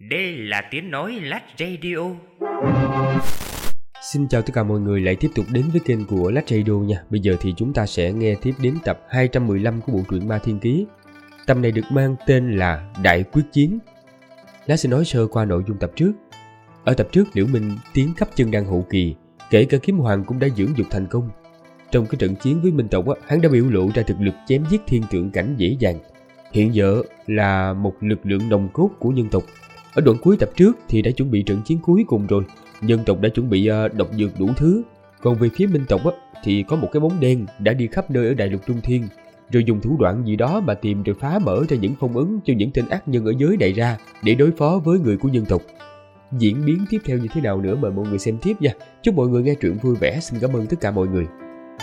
Đây là tiếng nói Lách Radio. Xin chào tất cả mọi người lại tiếp tục đến với kênh của Lách Radio nha. Bây giờ thì chúng ta sẽ nghe tiếp đến tập 215 của bộ truyện Ma Thiên Ký. Tập này được mang tên là Đại Quyết Chiến. Lát sẽ nói sơ qua nội dung tập trước. Ở tập trước, Liễu Minh tiến cấp chân đan hậu kỳ, kể cả kiếm hoàng cũng đã dưỡng dục thành công. Trong cái trận chiến với Minh tộc, hắn đã biểu lộ ra thực lực chém giết thiên tượng cảnh dễ dàng. Hiện giờ là một lực lượng nòng cốt của nhân tộc. Ở đoạn cuối tập trước thì đã chuẩn bị trận chiến cuối cùng rồi. Nhân tộc đã chuẩn bị độc dược đủ thứ. Còn về phía Minh tộc thì có một cái bóng đen đã đi khắp nơi ở đại lục Trung Thiên, rồi dùng thủ đoạn gì đó mà tìm rồi phá mở ra những phong ấn cho những tên ác nhân ở giới này ra để đối phó với người của nhân tộc. Diễn biến tiếp theo như thế nào nữa mời mọi người xem tiếp nha. Chúc mọi người nghe truyện vui vẻ. Xin cảm ơn tất cả mọi người.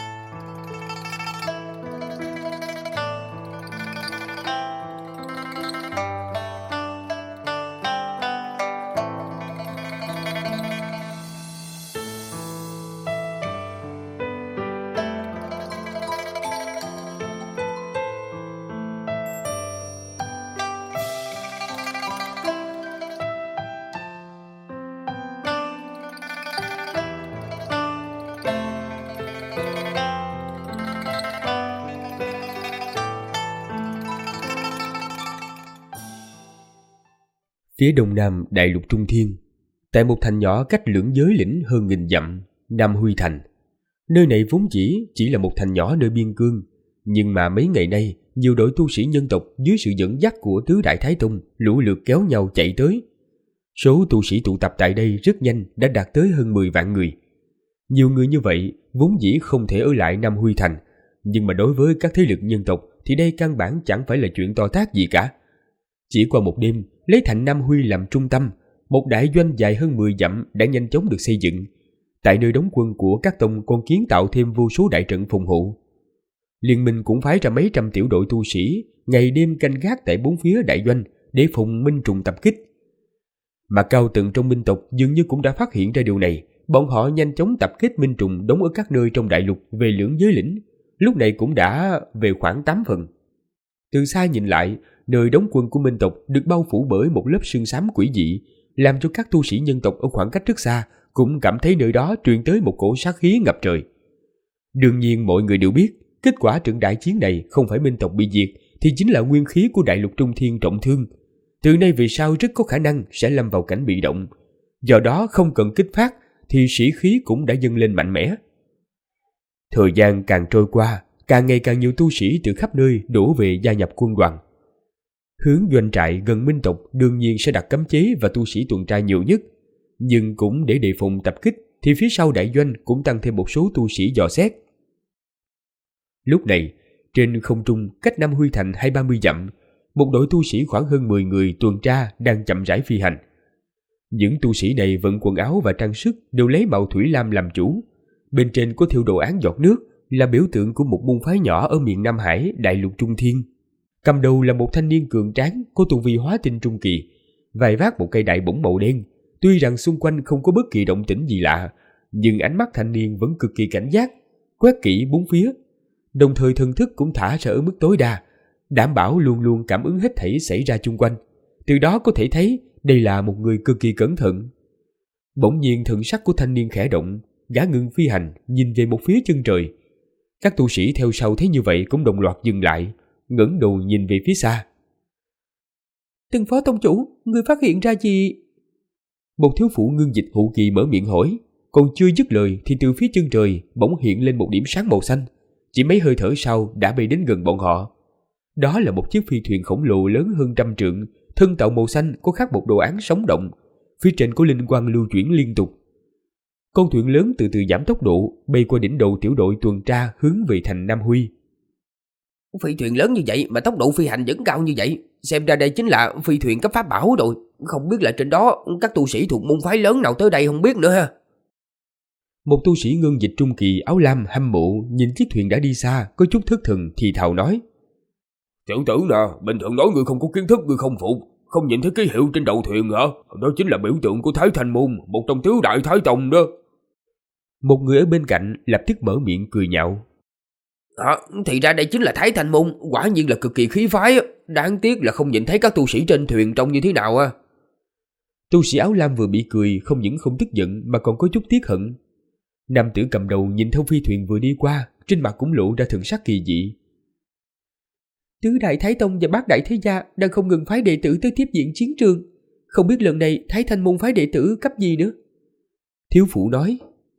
Phía đông nam đại lục Trung Thiên, tại một thành nhỏ cách lưỡng giới lĩnh hơn 1000 dặm, Nam Huy Thành. Nơi này vốn chỉ là một thành nhỏ nơi biên cương, nhưng mà mấy ngày nay, nhiều đội tu sĩ nhân tộc dưới sự dẫn dắt của tứ đại Thái Tông lũ lượt kéo nhau chạy tới. Số tu sĩ tụ tập tại đây rất nhanh đã đạt tới hơn 10 vạn người. Nhiều người như vậy vốn dĩ không thể ở lại Nam Huy Thành, nhưng mà đối với các thế lực nhân tộc thì đây căn bản chẳng phải là chuyện to tát gì cả. Chỉ qua một đêm, lấy thành Nam Huy làm trung tâm, một đại doanh dài hơn 10 dặm đã nhanh chóng được xây dựng. Tại nơi đóng quân của các tông còn kiến tạo thêm vô số đại trận phòng hộ. Liên minh cũng phái ra mấy trăm tiểu đội tu sĩ, ngày đêm canh gác tại bốn phía đại doanh để phòng minh trùng tập kích. Mà cao tầng trong minh tộc dường như cũng đã phát hiện ra điều này, bọn họ nhanh chóng tập kích minh trùng đóng ở các nơi trong đại lục về lưỡng giới lĩnh, lúc này cũng đã về khoảng 8 phần. Từ xa nhìn lại, nơi đóng quân của minh tộc được bao phủ bởi một lớp sương xám quỷ dị, làm cho các tu sĩ nhân tộc ở khoảng cách rất xa cũng cảm thấy nơi đó truyền tới một cổ sát khí ngập trời. Đương nhiên mọi người đều biết, kết quả trận đại chiến này không phải minh tộc bị diệt thì chính là nguyên khí của đại lục Trung Thiên trọng thương. Từ nay về sau rất có khả năng sẽ lâm vào cảnh bị động. Do đó không cần kích phát thì sĩ khí cũng đã dâng lên mạnh mẽ. Thời gian càng trôi qua, càng ngày càng nhiều tu sĩ từ khắp nơi đổ về gia nhập quân đoàn. Hướng doanh trại gần minh tộc đương nhiên sẽ đặt cấm chế và tu sĩ tuần tra nhiều nhất, nhưng cũng để đề phòng tập kích thì phía sau đại doanh cũng tăng thêm một số tu sĩ dò xét. Lúc này, trên không trung cách Nam Huy Thành 20-30 dặm, một đội tu sĩ khoảng hơn 10 người tuần tra đang chậm rãi phi hành. Những tu sĩ này vận quần áo và trang sức đều lấy màu thủy lam làm chủ. Bên trên có thêu đồ án giọt nước, là biểu tượng của một môn phái nhỏ ở miền Nam Hải, đại lục Trung Thiên. Cầm đầu là một thanh niên cường tráng có tu vi hóa tinh trung kỳ, vai vác một cây đại bổng màu đen. Tuy rằng xung quanh không có bất kỳ động tĩnh gì lạ, nhưng ánh mắt thanh niên vẫn cực kỳ cảnh giác, quét kỹ bốn phía, đồng thời thần thức cũng thả ra ở mức tối đa, đảm bảo luôn luôn cảm ứng hết thảy xảy ra chung quanh. Từ đó có thể thấy đây là một người cực kỳ cẩn thận. Bỗng nhiên thần sắc của thanh niên khẽ động, gã ngừng phi hành, nhìn về một phía chân trời. Các tu sĩ theo sau thấy như vậy cũng đồng loạt dừng lại, ngẩng đầu nhìn về phía xa. Từng phó tông chủ, người phát hiện ra gì? Một thiếu phụ ngưng dịch hậu kỳ mở miệng hỏi, còn chưa dứt lời thì từ phía chân trời bỗng hiện lên một điểm sáng màu xanh, chỉ mấy hơi thở sau đã bay đến gần bọn họ. Đó là một chiếc phi thuyền khổng lồ lớn hơn 100 trượng, thân tàu màu xanh có khắc một đồ án sống động, phía trên có linh quang lưu chuyển liên tục. Con thuyền lớn từ từ giảm tốc độ, bay qua đỉnh đầu tiểu đội tuần tra hướng về thành Nam Huy. Phi thuyền lớn như vậy mà tốc độ phi hành vẫn cao như vậy, xem ra đây chính là phi thuyền cấp pháp bảo rồi. Không biết là trên đó các tu sĩ thuộc môn phái lớn nào tới đây không biết nữa ha. Một tu sĩ ngân dịch trung kỳ áo lam hâm mộ nhìn chiếc thuyền đã đi xa, có chút thất thần thì thào nói: Tiểu tử nè, bình thường nói ngươi không có kiến thức, ngươi không phục, không nhìn thấy ký hiệu trên đầu thuyền hả? Đó chính là biểu tượng của Thái Thanh Môn, một trong tứ đại Thái Tông đó. Một người ở bên cạnh lập tức mở miệng cười nhạo: Thì ra đây chính là Thái Thanh Môn, quả nhiên là cực kỳ khí phái. Đáng tiếc là không nhìn thấy các tu sĩ trên thuyền trông như thế nào. Tu sĩ áo lam vừa bị cười không những không tức giận mà còn có chút tiếc hận. Nam tử cầm đầu nhìn theo phi thuyền vừa đi qua, trên mặt cũng lộ ra thần sắc kỳ dị. Tứ đại Thái Tông và bát đại thế gia đang không ngừng phái đệ tử tới tiếp diện chiến trường. Không biết lần này Thái Thanh môn phái đệ tử cấp gì nữa? Thiếu phụ nói.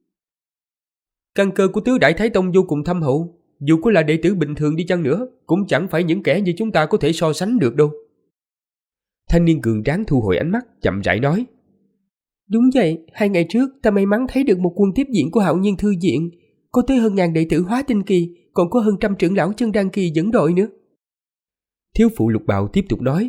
Căn cơ của tứ đại Thái Tông vô cùng thâm hậu, dù có là đệ tử bình thường đi chăng nữa cũng chẳng phải những kẻ như chúng ta có thể so sánh được đâu. Thanh niên cường tráng thu hồi ánh mắt, chậm rãi nói. Đúng vậy, 2 ngày trước ta may mắn thấy được một quân tiếp diện của Hạo Nhiên Thư Viện, có tới hơn 1000 đệ tử Hóa Tinh Kỳ, còn có hơn 100 trưởng lão Chân Đan Kỳ dẫn đội nữa. Thiếu phụ lục bào tiếp tục nói.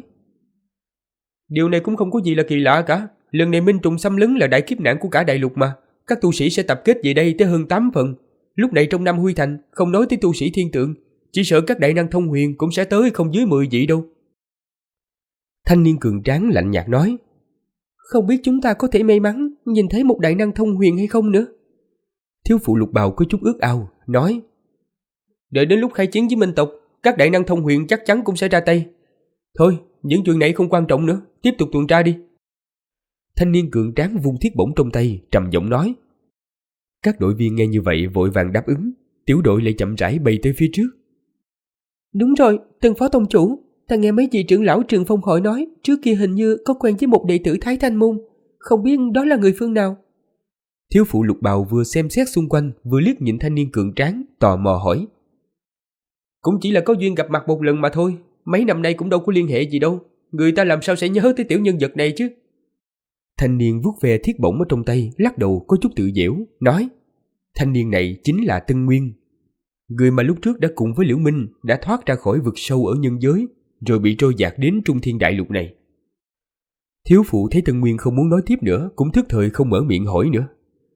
Điều này cũng không có gì là kỳ lạ cả. Lần này Minh Trùng xâm lấn là đại kiếp nạn của cả đại lục mà. Các tu sĩ sẽ tập kết về đây tới hơn 8 phần. Lúc này trong Nam Huy Thành, không nói tới tu sĩ thiên tượng, chỉ sợ các đại năng thông huyền cũng sẽ tới không dưới 10 vị đâu. Thanh niên cường tráng lạnh nhạt nói. Không biết chúng ta có thể may mắn nhìn thấy một đại năng thông huyền hay không nữa. Thiếu phụ lục bào có chút ước ao, nói. Đợi đến lúc khai chiến với Minh tộc, các đại năng thông huyền chắc chắn cũng sẽ ra tay. Thôi, những chuyện này không quan trọng nữa, tiếp tục tuần tra đi. Thanh niên cường tráng vung thiết bổng trong tay, trầm giọng nói. Các đội viên nghe như vậy vội vàng đáp ứng, tiểu đội lại chậm rãi bay tới phía trước. Đúng rồi, Tân phó tông chủ, ta nghe mấy vị trưởng lão Trường Phong hỏi nói, trước kia hình như có quen với một đệ tử Thái Thanh môn, không biết đó là người phương nào. Thiếu phụ lục bào vừa xem xét xung quanh, vừa liếc nhìn thanh niên cường tráng, tò mò hỏi. Cũng chỉ là có duyên gặp mặt một lần mà thôi, mấy năm nay cũng đâu có liên hệ gì đâu, người ta làm sao sẽ nhớ tới tiểu nhân vật này chứ. Thanh niên vuốt ve thiết bổng ở trong tay, lắc đầu có chút tự giễu, nói. Thanh niên này chính là Tân Nguyên, người mà lúc trước đã cùng với Liễu Minh đã thoát ra khỏi vực sâu ở nhân giới, rồi bị trôi dạt đến Trung Thiên Đại Lục này. Thiếu phụ thấy Tân Nguyên không muốn nói tiếp nữa, cũng thức thời không mở miệng hỏi nữa.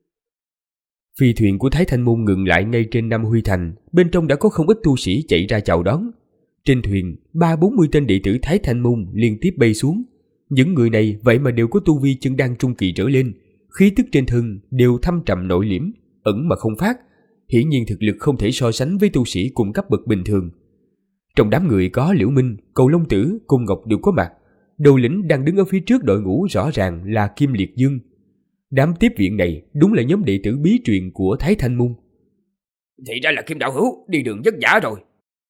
Phi thuyền của Thái Thanh môn ngừng lại ngay trên Nam Huy Thành, bên trong đã có không ít tu sĩ chạy ra chào đón. Trên thuyền, 30-40 tên đệ tử Thái Thanh môn liên tiếp bay xuống. Những người này vậy mà đều có tu vi chân đan trung kỳ trở lên, khí tức trên thân đều thâm trầm nội liễm, ẩn mà không phát, hiển nhiên thực lực không thể so sánh với tu sĩ cùng cấp bậc bình thường. Trong đám người có Liễu Minh, Cầu Long Tử, Cung Ngọc đều có mặt. Đầu lĩnh đang đứng ở phía trước đội ngũ rõ ràng là Kim Liệt Dương. Đám tiếp viện này đúng là nhóm đệ tử bí truyền của Thái Thanh môn. Thì ra là Kim đạo hữu, đi đường vất vả rồi.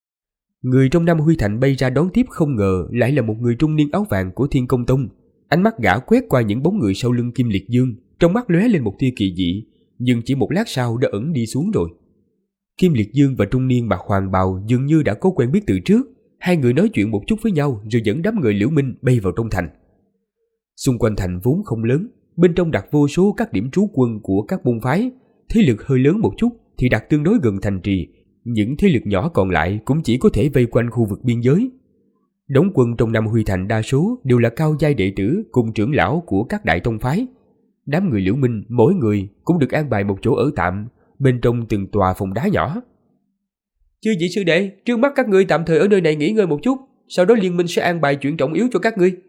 Người trong Nam Huy Thành bay ra đón tiếp không ngờ lại là một người trung niên áo vàng của Thiên Công Tông. Ánh mắt gã quét qua những bóng người sau lưng Kim Liệt Dương, trong mắt lóe lên một tia kỳ dị, nhưng chỉ một lát sau đã ẩn đi xuống rồi. Kim Liệt Dương và trung niên mặc hoàng bào dường như đã có quen biết từ trước, hai người nói chuyện một chút với nhau rồi dẫn đám người Liễu Minh bay vào trong thành. Xung quanh thành vốn không lớn, bên trong đặt vô số các điểm trú quân của các môn phái, thế lực hơi lớn một chút thì đặt tương đối gần thành trì, những thế lực nhỏ còn lại cũng chỉ có thể vây quanh khu vực biên giới. Đóng quân trong Nam Huy Thành đa số đều là cao giai đệ tử cùng trưởng lão của các đại tông phái. Đám người Liễu Minh mỗi người cũng được an bài một chỗ ở tạm bên trong từng tòa phòng đá nhỏ. Chư vị sư đệ, trước mắt các ngươi tạm thời ở nơi này nghỉ ngơi một chút, sau đó liên minh sẽ an bài chuyện trọng yếu cho các ngươi.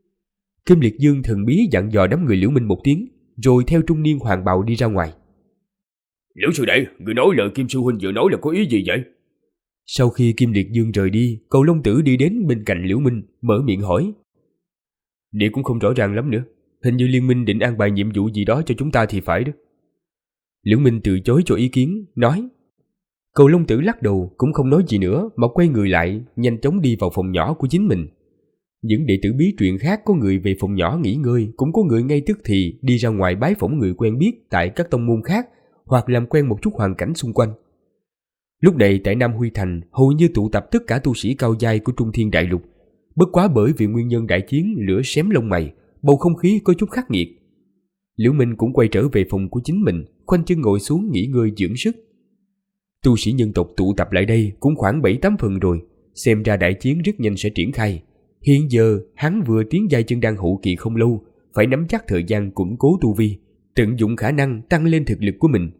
Kim Liệt Dương thần bí dặn dò đám người Liễu Minh một tiếng, rồi theo trung niên hoàng bào đi ra ngoài. Liễu sư đệ, người nói lời Kim sư huynh vừa nói là có ý gì vậy? Sau khi Kim Liệt Dương rời đi, Cầu Long Tử đi đến bên cạnh Liễu Minh, mở miệng hỏi. Đệ cũng không rõ ràng lắm nữa, hình như liên minh định an bài nhiệm vụ gì đó cho chúng ta thì phải đó. Liễu Minh từ chối cho ý kiến, nói. Cầu Long Tử lắc đầu cũng không nói gì nữa mà quay người lại, nhanh chóng đi vào phòng nhỏ của chính mình. Những đệ tử bí truyền khác có người về phòng nhỏ nghỉ ngơi, cũng có người ngay tức thì đi ra ngoài bái phỏng người quen biết tại các tông môn khác hoặc làm quen một chút hoàn cảnh xung quanh. Lúc này tại Nam Huy Thành hầu như tụ tập tất cả tu sĩ cao giai của Trung Thiên Đại Lục. Bất quá bởi vì nguyên nhân đại chiến lửa xém lông mày, bầu không khí có chút khắc nghiệt. Liễu Minh cũng quay trở về phòng của chính mình, khoanh chân ngồi xuống nghỉ ngơi dưỡng sức. Tu sĩ nhân tộc tụ tập lại đây cũng khoảng 7-8 phần rồi, xem ra đại chiến rất nhanh sẽ triển khai. Hiện giờ hắn vừa tiến giai chân đan hậu kỳ không lâu, phải nắm chắc thời gian củng cố tu vi, tận dụng khả năng tăng lên thực lực của mình.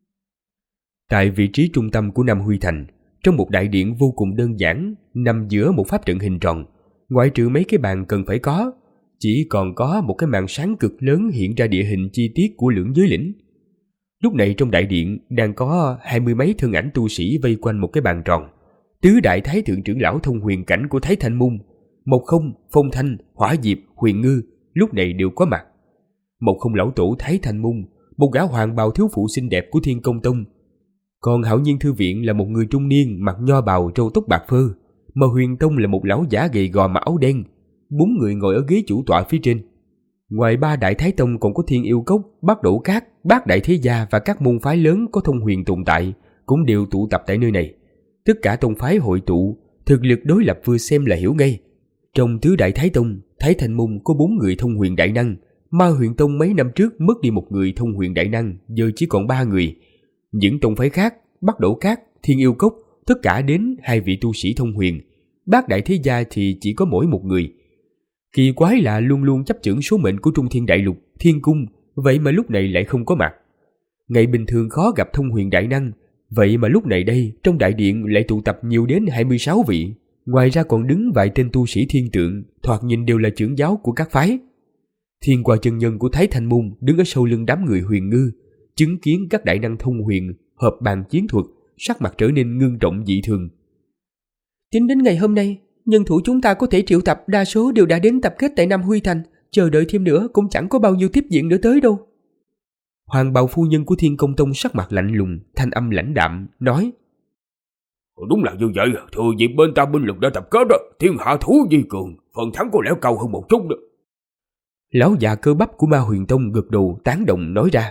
Tại vị trí trung tâm của Nam Huy Thành, trong một đại điện vô cùng đơn giản, nằm giữa một pháp trận hình tròn, ngoại trừ mấy cái bàn cần phải có, chỉ còn có một cái màn sáng cực lớn hiện ra địa hình chi tiết của lưỡng giới lĩnh. Lúc này trong đại điện đang có 20 mấy thân ảnh tu sĩ vây quanh một cái bàn tròn. Tứ đại thái thượng trưởng lão thông huyền cảnh của Thái Thanh môn, Mộc Không, Phong Thanh, Hỏa Diệp, Huyền Ngư lúc này đều có mặt. Một Không lão tổ Thái Thanh Môn, một gã hoàng bào thiếu phụ xinh đẹp của Thiên Công Tông. Còn Hạo Nhiên Thư Viện là một người trung niên mặc nho bào râu tóc bạc phơ, mà Huyền Tông là một lão giả gầy gò mặc áo đen. 4 người ngồi ở ghế chủ tọa phía trên. Ngoài 3 đại thái tông còn có Thiên Yêu Cốc, Bát Đổ Cát, Bát Đại Thế Gia và các môn phái lớn có thông huyền tồn tại cũng đều tụ tập tại nơi này. Tất cả tông phái hội tụ, thực lực đối lập vừa xem là hiểu ngay. Trong tứ đại thái tông, Thái Thanh Môn có 4 người thông huyền đại năng, Ma Huyền Tông mấy năm trước mất đi một người thông huyền đại năng, giờ chỉ còn 3 người. Những tông phái khác, Bát Đổ Cát, Thiên Yêu Cốc, tất cả đến 2 vị tu sĩ thông huyền. Bát Đại Thế Gia thì chỉ có mỗi một người. Kỳ quái là luôn luôn chấp chưởng số mệnh của Trung Thiên Đại Lục, Thiên Cung, vậy mà lúc này lại không có mặt. Ngày bình thường khó gặp thông huyền đại năng, vậy mà lúc này đây trong đại điện lại tụ tập nhiều đến 26 vị. Ngoài ra còn đứng vài tên tu sĩ thiên tượng, thoạt nhìn đều là trưởng giáo của các phái. Thiên Qua chân nhân của Thái Thanh Môn đứng ở sau lưng đám người Huyền Ngư, chứng kiến các đại năng thông huyền hợp bàn chiến thuật, sắc mặt trở nên ngưng trọng dị thường. Tính đến ngày hôm nay, nhân thủ chúng ta có thể triệu tập đa số đều đã đến tập kết tại Nam Huy Thành, chờ đợi thêm nữa cũng chẳng có bao nhiêu tiếp diện nữa tới đâu. Hoàng bào phu nhân của Thiên Công Tông sắc mặt lạnh lùng, thanh âm lãnh đạm, nói: Đúng là như vậy, thừa dịp bên ta binh lực đã tập kết đó, thiên hạ thú di cường, phần thắng có lẽ cao hơn một chút đó. Lão già cơ bắp của Ma Huyền Tông gật đầu tán đồng nói ra: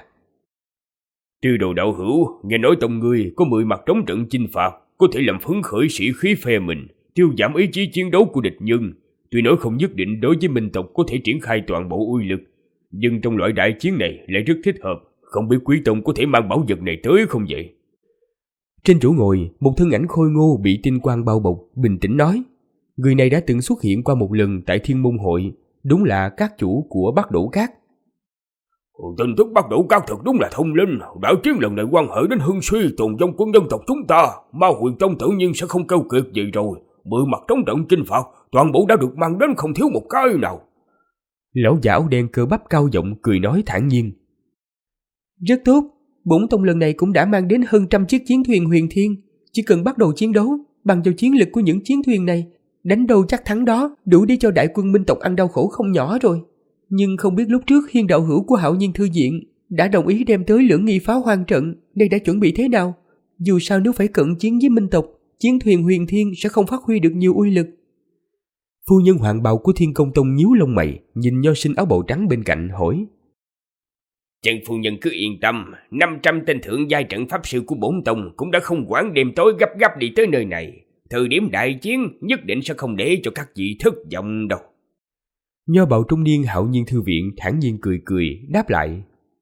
Tư đồ đạo hữu, nghe nói tông ngươi có 10 mặt trống trận chinh phạt, có thể làm phấn khởi sĩ khí phe mình, tiêu giảm ý chí chiến đấu của địch nhân. Tuy nói không nhất định đối với minh tộc có thể triển khai toàn bộ uy lực, nhưng trong loại đại chiến này lại rất thích hợp. Không biết quý tông có thể mang bảo vật này tới không vậy? Trên chỗ ngồi, một thân ảnh khôi ngô bị tinh quang bao bọc, bình tĩnh nói. Người này đã từng xuất hiện qua một lần tại Thiên Môn Hội, đúng là các chủ của Bát Đổ Cát. Tin tức Bát Đổ Cát thật đúng là thông linh. Đại chiến lần này quan hệ đến hưng suy tồn vong của dân tộc chúng ta. Ma Huyền Tông tự nhiên sẽ không keo kiệt gì rồi. 10 mặt trống trận chinh phạt, toàn bộ đã được mang đến không thiếu một cái nào. Lão giả áo đen cơ bắp cao giọng cười nói thản nhiên. Rất tốt, bổn tông lần này cũng đã mang đến hơn 100 chiếc chiến thuyền huyền thiên. Chỉ cần bắt đầu chiến đấu, bằng vào chiến lực của những chiến thuyền này, đánh đâu chắc thắng đó, đủ để cho đại quân minh tộc ăn đau khổ không nhỏ rồi. Nhưng không biết lúc trước Hiên đạo hữu của Hạo Nhiên Thư Viện đã đồng ý đem tới lưỡng nghi pháo hoang trận, đây đã chuẩn bị thế nào? Dù sao nếu phải cận chiến với minh tộc, chiến thuyền huyền thiên sẽ không phát huy được nhiều uy lực. Phu nhân hoàng bào của Thiên Công Tông nhíu lông mày, nhìn nho sinh áo bào trắng bên cạnh hỏi. Chân phu nhân cứ yên tâm, 500 tên thượng giai trận pháp sư của bổn tông cũng đã không quản đêm tối gấp gáp đi tới nơi này. Thời điểm đại chiến nhất định sẽ không để cho các vị thất vọng đâu. Nho bào trung niên Hạo Nhiên Thư Viện thản nhiên cười cười đáp lại.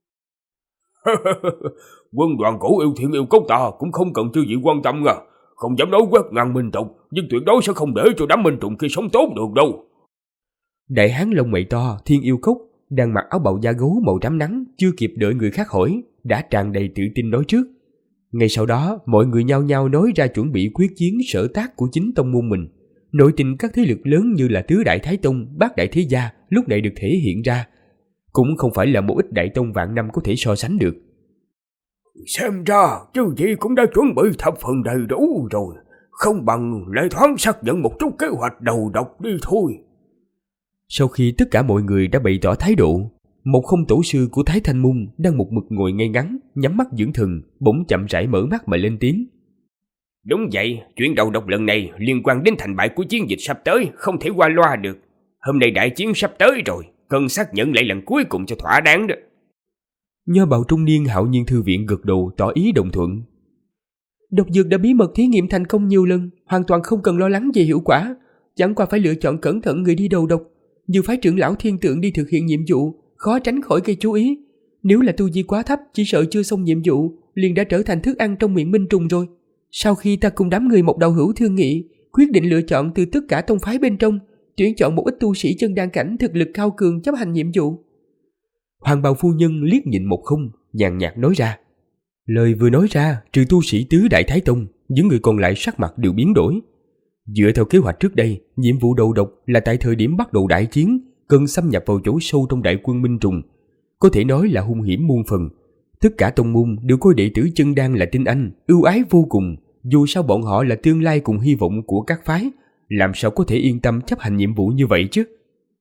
Quân đoàn cổ yêu Thiên Yêu Cốc ta cũng không cần chư vị quan tâm nha. Không dám nói quét ngang minh tộc, nhưng tuyệt đối sẽ không để cho đám minh trùng kia sống tốt được đâu. Đại hán lông mày to Thiên Yêu Cốc đang mặc áo bào da gấu màu trắng nắng, chưa kịp đợi người khác hỏi, đã tràn đầy tự tin nói trước. Ngay sau đó, mọi người nhao nhao nói ra chuẩn bị quyết chiến sở tác của chính tông môn mình. Nội tình các thế lực lớn như là Tứ Đại Thái Tông, Bát Đại Thế Gia lúc này được thể hiện ra. Cũng không phải là một ít đại tông vạn năm có thể so sánh được. Xem ra, chư vị cũng đã chuẩn bị thập phần đầy đủ rồi. Không bằng lại thoáng xác nhận một chút kế hoạch đầu độc đi thôi. Sau khi tất cả mọi người đã bày tỏ thái độ, một Không tổ sư của Thái Thanh Môn đang một mực ngồi ngay ngắn, nhắm mắt dưỡng thần, bỗng chậm rãi mở mắt mà lên tiếng. Đúng vậy, chuyện đầu độc lần này liên quan đến thành bại của chiến dịch sắp tới, không thể qua loa được. Hôm nay đại chiến sắp tới rồi, cần xác nhận lại lần cuối cùng cho thỏa đáng đó. Nho bào trung niên Hạo Nhiên Thư Viện gật đầu tỏ ý đồng thuận. Độc dược đã bí mật thí nghiệm thành công nhiều lần, hoàn toàn không cần lo lắng về hiệu quả. Chẳng qua phải lựa chọn cẩn thận người đi đầu độc. Như phái trưởng lão thiên tượng đi thực hiện nhiệm vụ, khó tránh khỏi gây chú ý. Nếu là tu vi quá thấp, chỉ sợ chưa xong nhiệm vụ, liền đã trở thành thức ăn trong miệng minh trùng rồi. Sau khi ta cùng đám người một đạo hữu thương nghị, quyết định lựa chọn từ tất cả tông phái bên trong, tuyển chọn một ít tu sĩ chân đan cảnh thực lực cao cường chấp hành nhiệm vụ. Hoàng bào phu nhân liếc nhìn một Không, nhàn nhạt nói ra. Lời vừa nói ra, trừ tu sĩ Tứ Đại Thái Tông, những người còn lại sắc mặt đều biến đổi. Dựa theo kế hoạch trước đây, nhiệm vụ đầu độc là tại thời điểm bắt đầu đại chiến, cần xâm nhập vào chỗ sâu trong đại quân minh trùng. Có thể nói là hung hiểm muôn phần. Tất cả tông môn đều coi đệ tử chân đan là tinh anh, ưu ái vô cùng. Dù sao bọn họ là tương lai cùng hy vọng của các phái, làm sao có thể yên tâm chấp hành nhiệm vụ như vậy chứ?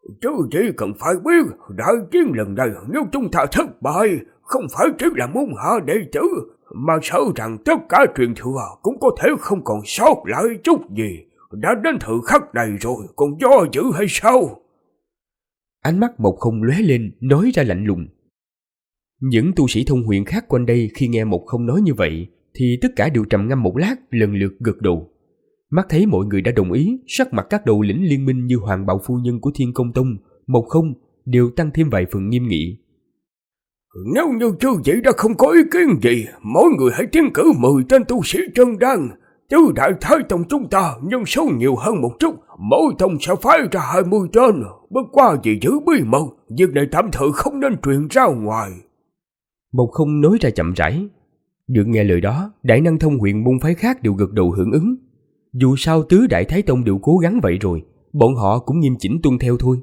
Chứ chỉ cần phải biết, đại chiến lần này nếu chúng ta thất bại, không phải chỉ là môn hạ đệ tử, mà sợ rằng tất cả truyền thừa cũng có thể không còn sót lại chút gì. Đã đến thời khắc này rồi, còn do dự hay sao? Ánh mắt Mộc Không lóe lên, nói ra lạnh lùng. Những tu sĩ thông huyền khác quanh đây khi nghe Mộc Không nói như vậy, thì tất cả đều trầm ngâm một lát, lần lượt gật đầu. Mắt thấy mọi người đã đồng ý, sắc mặt các đầu lĩnh liên minh như Hoàng Bào Phu Nhân của Thiên Công Tông, Mộc Không đều tăng thêm vài phần nghiêm nghị. Nếu như chư vị đã không có ý kiến gì, mỗi người hãy tiến cử 10 tên tu sĩ chân đan. Tứ đại thái tông chúng ta nhân số nhiều hơn một chút, mỗi tông sẽ phái ra 20 tên. Bất qua vì giữ bí mật, việc này tạm thời không nên truyền ra ngoài. Mộc Không nói ra chậm rãi. Được nghe lời đó, đại năng thông huyền môn phái khác đều gật đầu hưởng ứng. Dù sao tứ đại thái tông đều cố gắng vậy rồi, bọn họ cũng nghiêm chỉnh tuân theo thôi.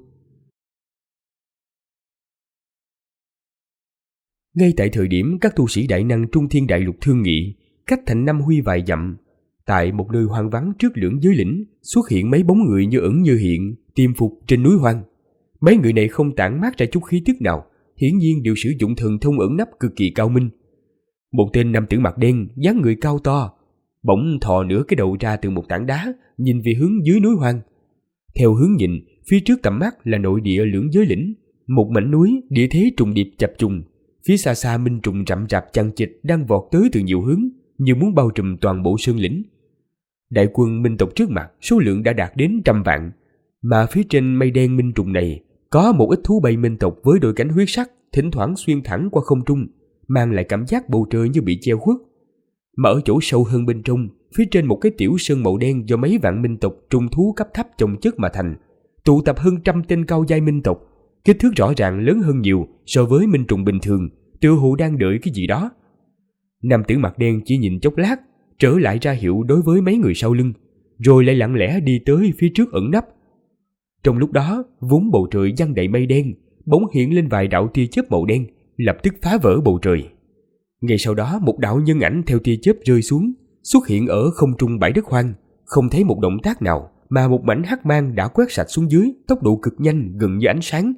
Ngay tại thời điểm các tu sĩ đại năng Trung Thiên Đại Lục thương nghị, cách thành Nam Huy vài dặm, tại một nơi hoang vắng trước lưỡng giới lĩnh, xuất hiện mấy bóng người như ẩn như hiện, tiềm phục trên núi hoang. Mấy người này không tản mát ra chút khí tức nào, hiển nhiên đều sử dụng thần thông ẩn nấp cực kỳ cao minh. Một tên nam tử mặt đen, dáng người cao to, bỗng thò nửa cái đầu ra từ một tảng đá, nhìn về hướng dưới núi hoang. Theo hướng nhìn, phía trước tầm mắt là nội địa lưỡng giới lĩnh, một mảnh núi, địa thế trùng điệp chập trùng. Phía xa xa minh trùng rậm rạp chằng chịt đang vọt tới từ nhiều hướng, như muốn bao trùm toàn bộ sơn lĩnh. Đại quân minh tộc trước mặt số lượng đã đạt đến 100 vạn, mà phía trên mây đen minh trùng này có một ít thú bay minh tộc với đôi cánh huyết sắc, thỉnh thoảng xuyên thẳng qua không trung, mang lại cảm giác bầu trời như bị che khuất. Mà ở chỗ sâu hơn bên trong, phía trên một cái tiểu sơn màu đen do mấy vạn minh tộc trùng thú cấp thấp chồng chất mà thành, tụ tập hơn 100 tên cao giai minh tộc, kích thước rõ ràng lớn hơn nhiều so với minh trùng bình thường, tựa hồ đang đợi cái gì đó. Nam tử mặt đen chỉ nhìn chốc lát, trở lại ra hiệu đối với mấy người sau lưng, rồi lại lặng lẽ đi tới phía trước ẩn nấp. Trong lúc đó, vốn bầu trời giăng đầy mây đen, bỗng hiện lên vài đạo tia chớp màu đen, lập tức phá vỡ bầu trời. Ngay sau đó, một đạo nhân ảnh theo tia chớp rơi xuống, xuất hiện ở không trung bãi đất hoang, không thấy một động tác nào, mà một mảnh hắc mang đã quét sạch xuống dưới, tốc độ cực nhanh gần như ánh sáng.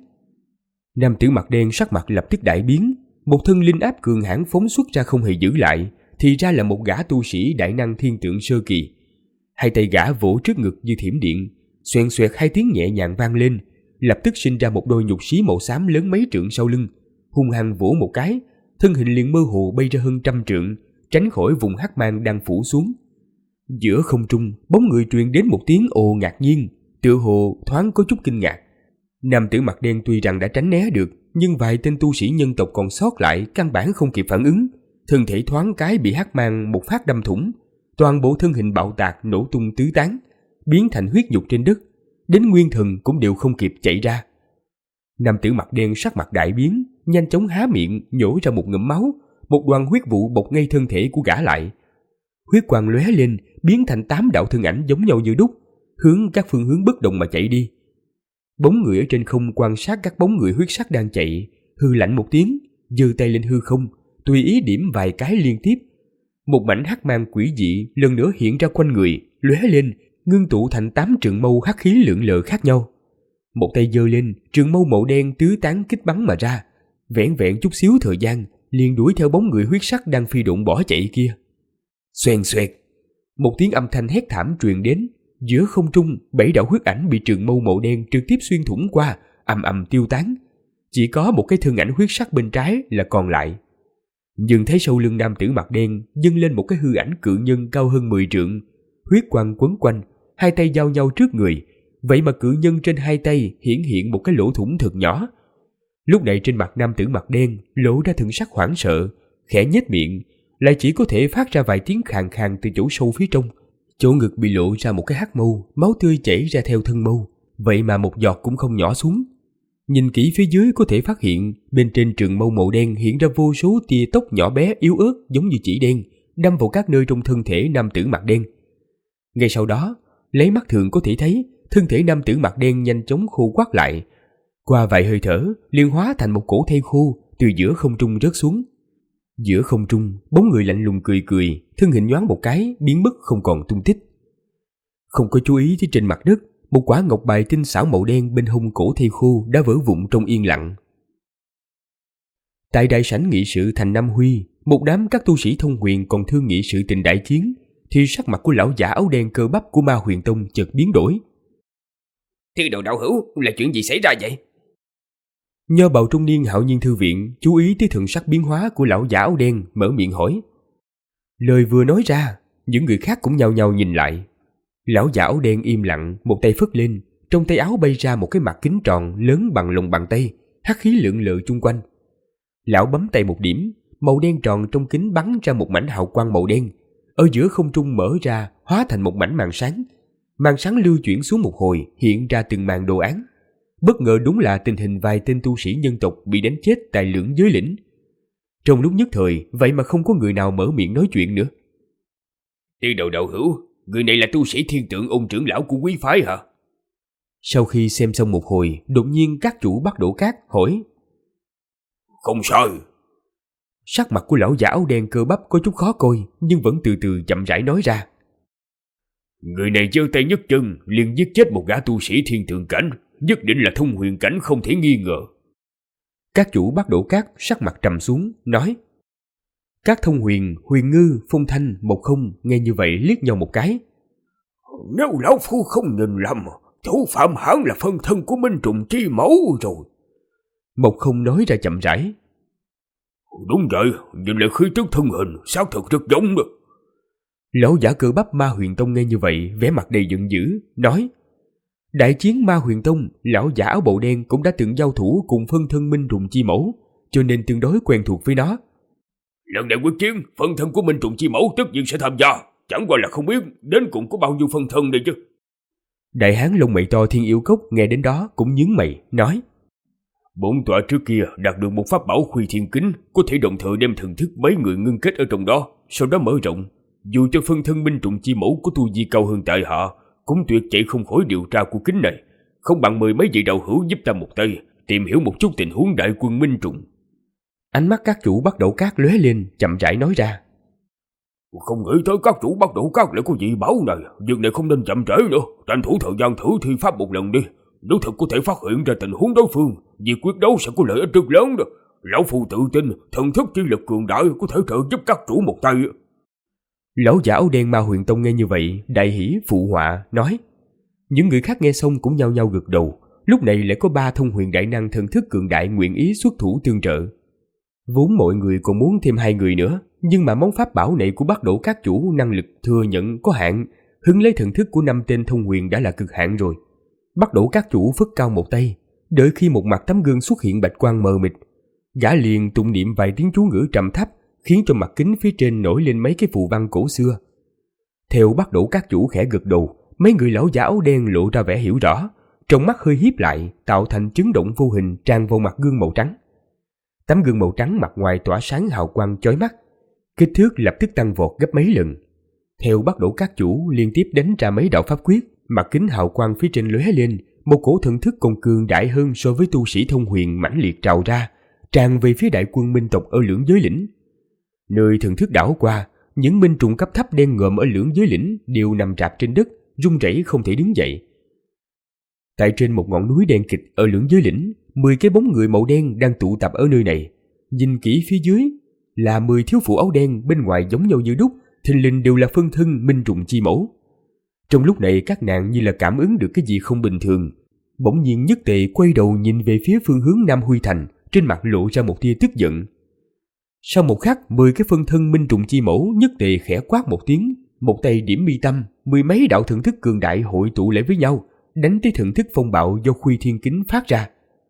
Nam tử mặt đen sắc mặt lập tức đại biến, một thân linh áp cường hãn phóng xuất ra không hề giữ lại, thì ra là một gã tu sĩ đại năng thiên tượng sơ kỳ. Hai tay gã vỗ trước ngực như thiểm điện, xoèn xoẹt hai tiếng nhẹ nhàng vang lên, lập tức sinh ra một đôi nhục xí màu xám lớn mấy trượng sau lưng, hung hăng vỗ một cái, thân hình liền mơ hồ bay ra hơn 100 trượng, tránh khỏi vùng hắc mang đang phủ xuống. Giữa không trung, bóng người truyền đến một tiếng ồ ngạc nhiên, tựa hồ thoáng có chút kinh ngạc. Nam tử mặt đen tuy rằng đã tránh né được, nhưng vài tên tu sĩ nhân tộc còn sót lại căn bản không kịp phản ứng, thân thể thoáng cái bị hắc mang một phát đâm thủng, toàn bộ thân hình bạo tạc nổ tung tứ tán, biến thành huyết nhục trên đất, đến nguyên thần cũng đều không kịp chạy ra. Nam tử mặt đen sắc mặt đại biến, nhanh chóng há miệng nhổ ra một ngụm máu, một đoàn huyết vụ bọc ngay thân thể của gã lại. Huyết quang lóe lên, biến thành 8 đạo thân ảnh giống nhau như đúc, hướng các phương hướng bất đồng mà chạy đi. Bóng người ở trên không quan sát các bóng người huyết sắc đang chạy, hư lạnh một tiếng, giơ tay lên hư không, tùy ý điểm vài cái liên tiếp. Một mảnh hắc mang quỷ dị lần nữa hiện ra quanh người, lóe lên, ngưng tụ thành 8 trường mâu hắc khí lượn lờ khác nhau. Một tay giơ lên, trường mâu màu đen tứ tán kích bắn mà ra, vẻn vẹn chút xíu thời gian, liền đuổi theo bóng người huyết sắc đang phi độn bỏ chạy kia. Xoèn xoẹt, một tiếng âm thanh hét thảm truyền đến. Giữa không trung, 7 đạo huyết ảnh bị trường mâu màu đen trực tiếp xuyên thủng qua, ầm ầm tiêu tán. Chỉ có một cái thân ảnh huyết sắc bên trái là còn lại. Nhưng thấy sau lưng nam tử mặt đen dâng lên một cái hư ảnh cự nhân cao hơn 10 trượng, huyết quang quấn quanh, hai tay giao nhau trước người. Vậy mà cự nhân trên hai tay hiện một cái lỗ thủng thật nhỏ. Lúc này trên mặt nam tử mặt đen lộ ra thần sắc hoảng sợ, khẽ nhếch miệng, lại chỉ có thể phát ra vài tiếng khàn khàn từ chỗ sâu phía trong. Chỗ ngực bị lộ ra một cái hắc mâu, máu tươi chảy ra theo thân mâu, vậy mà một giọt cũng không nhỏ xuống. Nhìn kỹ phía dưới có thể phát hiện bên trên trường mâu màu đen hiện ra vô số tia tóc nhỏ bé yếu ớt giống như chỉ đen, đâm vào các nơi trong thân thể nam tử mặt đen. Ngay sau đó, lấy mắt thường có thể thấy thân thể nam tử mặt đen nhanh chóng khô quắt lại. Qua vài hơi thở, liền hóa thành một cổ thây khô từ giữa không trung rớt xuống. Giữa không trung, bóng người lạnh lùng cười cười, thân hình nhoáng một cái, biến mất không còn tung tích. Không có chú ý tới trên mặt đất, một quả ngọc bài tinh xảo màu đen bên hông cổ thây khô đã vỡ vụn trong yên lặng. Tại đại sảnh nghị sự thành Nam Huy, một đám các tu sĩ thông huyền còn thương nghị sự tình đại chiến, thì sắc mặt của lão giả áo đen cơ bắp của Ma Huyền Tông chợt biến đổi. Thư đồ đạo hữu, là chuyện gì xảy ra vậy? Nho bào trung niên hạo nhiên thư viện chú ý tới thần sắc biến hóa của lão giả áo đen, mở miệng hỏi. Lời vừa nói ra, những người khác cũng nhao nhao nhìn lại. Lão giả áo đen im lặng, một tay phất lên, trong tay áo bay ra một cái mặt kính tròn lớn bằng lòng bàn tay, hắc khí lượn lờ chung quanh. Lão bấm tay một điểm, màu đen tròn trong kính bắn ra một mảnh hào quang màu đen, ở giữa không trung mở ra, hóa thành một mảnh màn sáng. Màn sáng lưu chuyển xuống một hồi, hiện ra từng màn đồ án. Bất ngờ đúng là tình hình vài tên tu sĩ nhân tộc bị đánh chết tại Lưỡng Giới Lĩnh. Trong lúc nhất thời, vậy mà không có người nào mở miệng nói chuyện nữa. Tư đồ đạo hữu, người này là tu sĩ Thiên Tượng Ôn trưởng lão của quý phái hả? Sau khi xem xong một hồi, đột nhiên các chủ bắt đổ cát hỏi. Không sai. Sắc mặt của lão giả áo đen cơ bắp có chút khó coi, nhưng vẫn từ từ chậm rãi nói ra. Người này giơ tay nhấc chân liền giết chết một gã tu sĩ Thiên Tượng cảnh, nhất định là thông huyền cảnh không thể nghi ngờ. Các chủ bắt đổ cát sắc mặt trầm xuống, nói. Các thông huyền, Huyền Ngư, Phong Thanh, Mộc Không nghe như vậy liếc nhau một cái. Nếu lão phu không nhìn lầm, thủ phạm hẳn là phân thân của Minh Trùng Chi Mẫu rồi. Mộc Không nói ra chậm rãi. Đúng vậy, nhìn lại khí tức thân hình, xác thực rất giống được. Lão giả cơ bắp Ma Huyền Tông nghe như vậy, vẻ mặt đầy giận dữ, nói. Đại chiến Ma Huyền Tông, lão giả áo bào đen cũng đã từng giao thủ cùng phân thân Minh Trùng Chi Mẫu, cho nên tương đối quen thuộc với nó. Lần này quyết chiến, phân thân của Minh Trùng Chi Mẫu tất nhiên sẽ tham gia, chẳng qua là không biết đến cùng có bao nhiêu phân thân đây chứ. Đại hán lông mày to Thiên Yêu Cốc nghe đến đó cũng nhướng mày, nói. Bổn tọa trước kia đạt được một pháp bảo Khuy Thiên Kính, có thể đồng thời đem thần thức mấy người ngưng kết ở trong đó, sau đó mở rộng. Dù cho phân thân Minh Trùng Chi Mẫu có tu vi cao hơn tại hạ, cũng tuyệt chạy không khỏi điều tra của kính này. Không bằng mười mấy vị đạo hữu giúp ta một tay, tìm hiểu một chút tình huống đại quân Minh Trùng. Ánh mắt các chủ bắt đầu cát lóe lên, chậm rãi nói ra. Không nghĩ tới các chủ bắt đầu cát lại có dị bảo này, việc này không nên chậm trễ nữa, tranh thủ thời gian thử thi pháp một lần đi. Nếu thật có thể phát hiện ra tình huống đối phương, việc quyết đấu sẽ có lợi ích rất lớn đó. Lão phu tự tin, thần thức chi lực cường đại có thể trợ giúp các chủ một tay. Lão giả áo đen Ma Huyền Tông nghe như vậy, đại hỉ phụ họa, nói. Những người khác nghe xong cũng nhao nhao gật đầu. Lúc này lại có 3 thông huyền đại năng thần thức cường đại nguyện ý xuất thủ tương trợ. Vốn mọi người còn muốn thêm 2 người nữa, nhưng mà món pháp bảo này của Bắc Đỗ các chủ năng lực thừa nhận có hạn, hứng lấy thần thức của 5 tên thông huyền đã là cực hạn rồi. Bắc Đỗ các chủ phất cao một tay, đợi khi một mặt tấm gương xuất hiện bạch quang mờ mịt, gã liền tụng niệm vài tiếng chú ngữ trầm thấp, khiến cho mặt kính phía trên nổi lên mấy cái phù văn cổ xưa. Theo Bắc Đỗ các chủ khẽ gật đầu, mấy người lão giả áo đen lộ ra vẻ hiểu rõ, trong mắt hơi híp lại, tạo thành chấn động vô hình tràn vào mặt gương màu trắng. Tấm gương màu trắng mặt ngoài tỏa sáng hào quang chói mắt, kích thước lập tức tăng vọt gấp mấy lần. Theo Bắc Đỗ các chủ liên tiếp đánh ra mấy đạo pháp quyết, mặt kính hào quang phía trên lóe lên, một cổ thần thức còn cường đại hơn so với tu sĩ thông huyền mãnh liệt trào ra, tràn về phía đại quân minh tộc ở Lưỡng Giới Lĩnh. Nơi thần thức đảo qua, những minh trùng cấp thấp đen ngòm ở Lưỡng Giới Lĩnh đều nằm rạp trên đất, run rẩy không thể đứng dậy. Tại trên một ngọn núi đen kịt ở Lưỡng Giới Lĩnh, 10 cái bóng người màu đen đang tụ tập ở nơi này. Nhìn kỹ phía dưới là 10 thiếu phụ áo đen, bên ngoài giống nhau như đúc, thình lình đều là phân thân Minh Trùng Chi Mẫu. Trong lúc này các nàng như là cảm ứng được cái gì không bình thường, bỗng nhiên nhất tề quay đầu nhìn về phía phương hướng Nam Huy Thành, trên mặt lộ ra một tia tức giận. Sau một khắc, 10 cái phân thân Minh Trùng Chi Mẫu nhất tề khẽ quát một tiếng, một tay điểm mi tâm, 10 mấy đạo thần thức cường đại hội tụ lại với nhau, đánh tới thần thức phong bạo do Khuy Thiên Kính phát ra.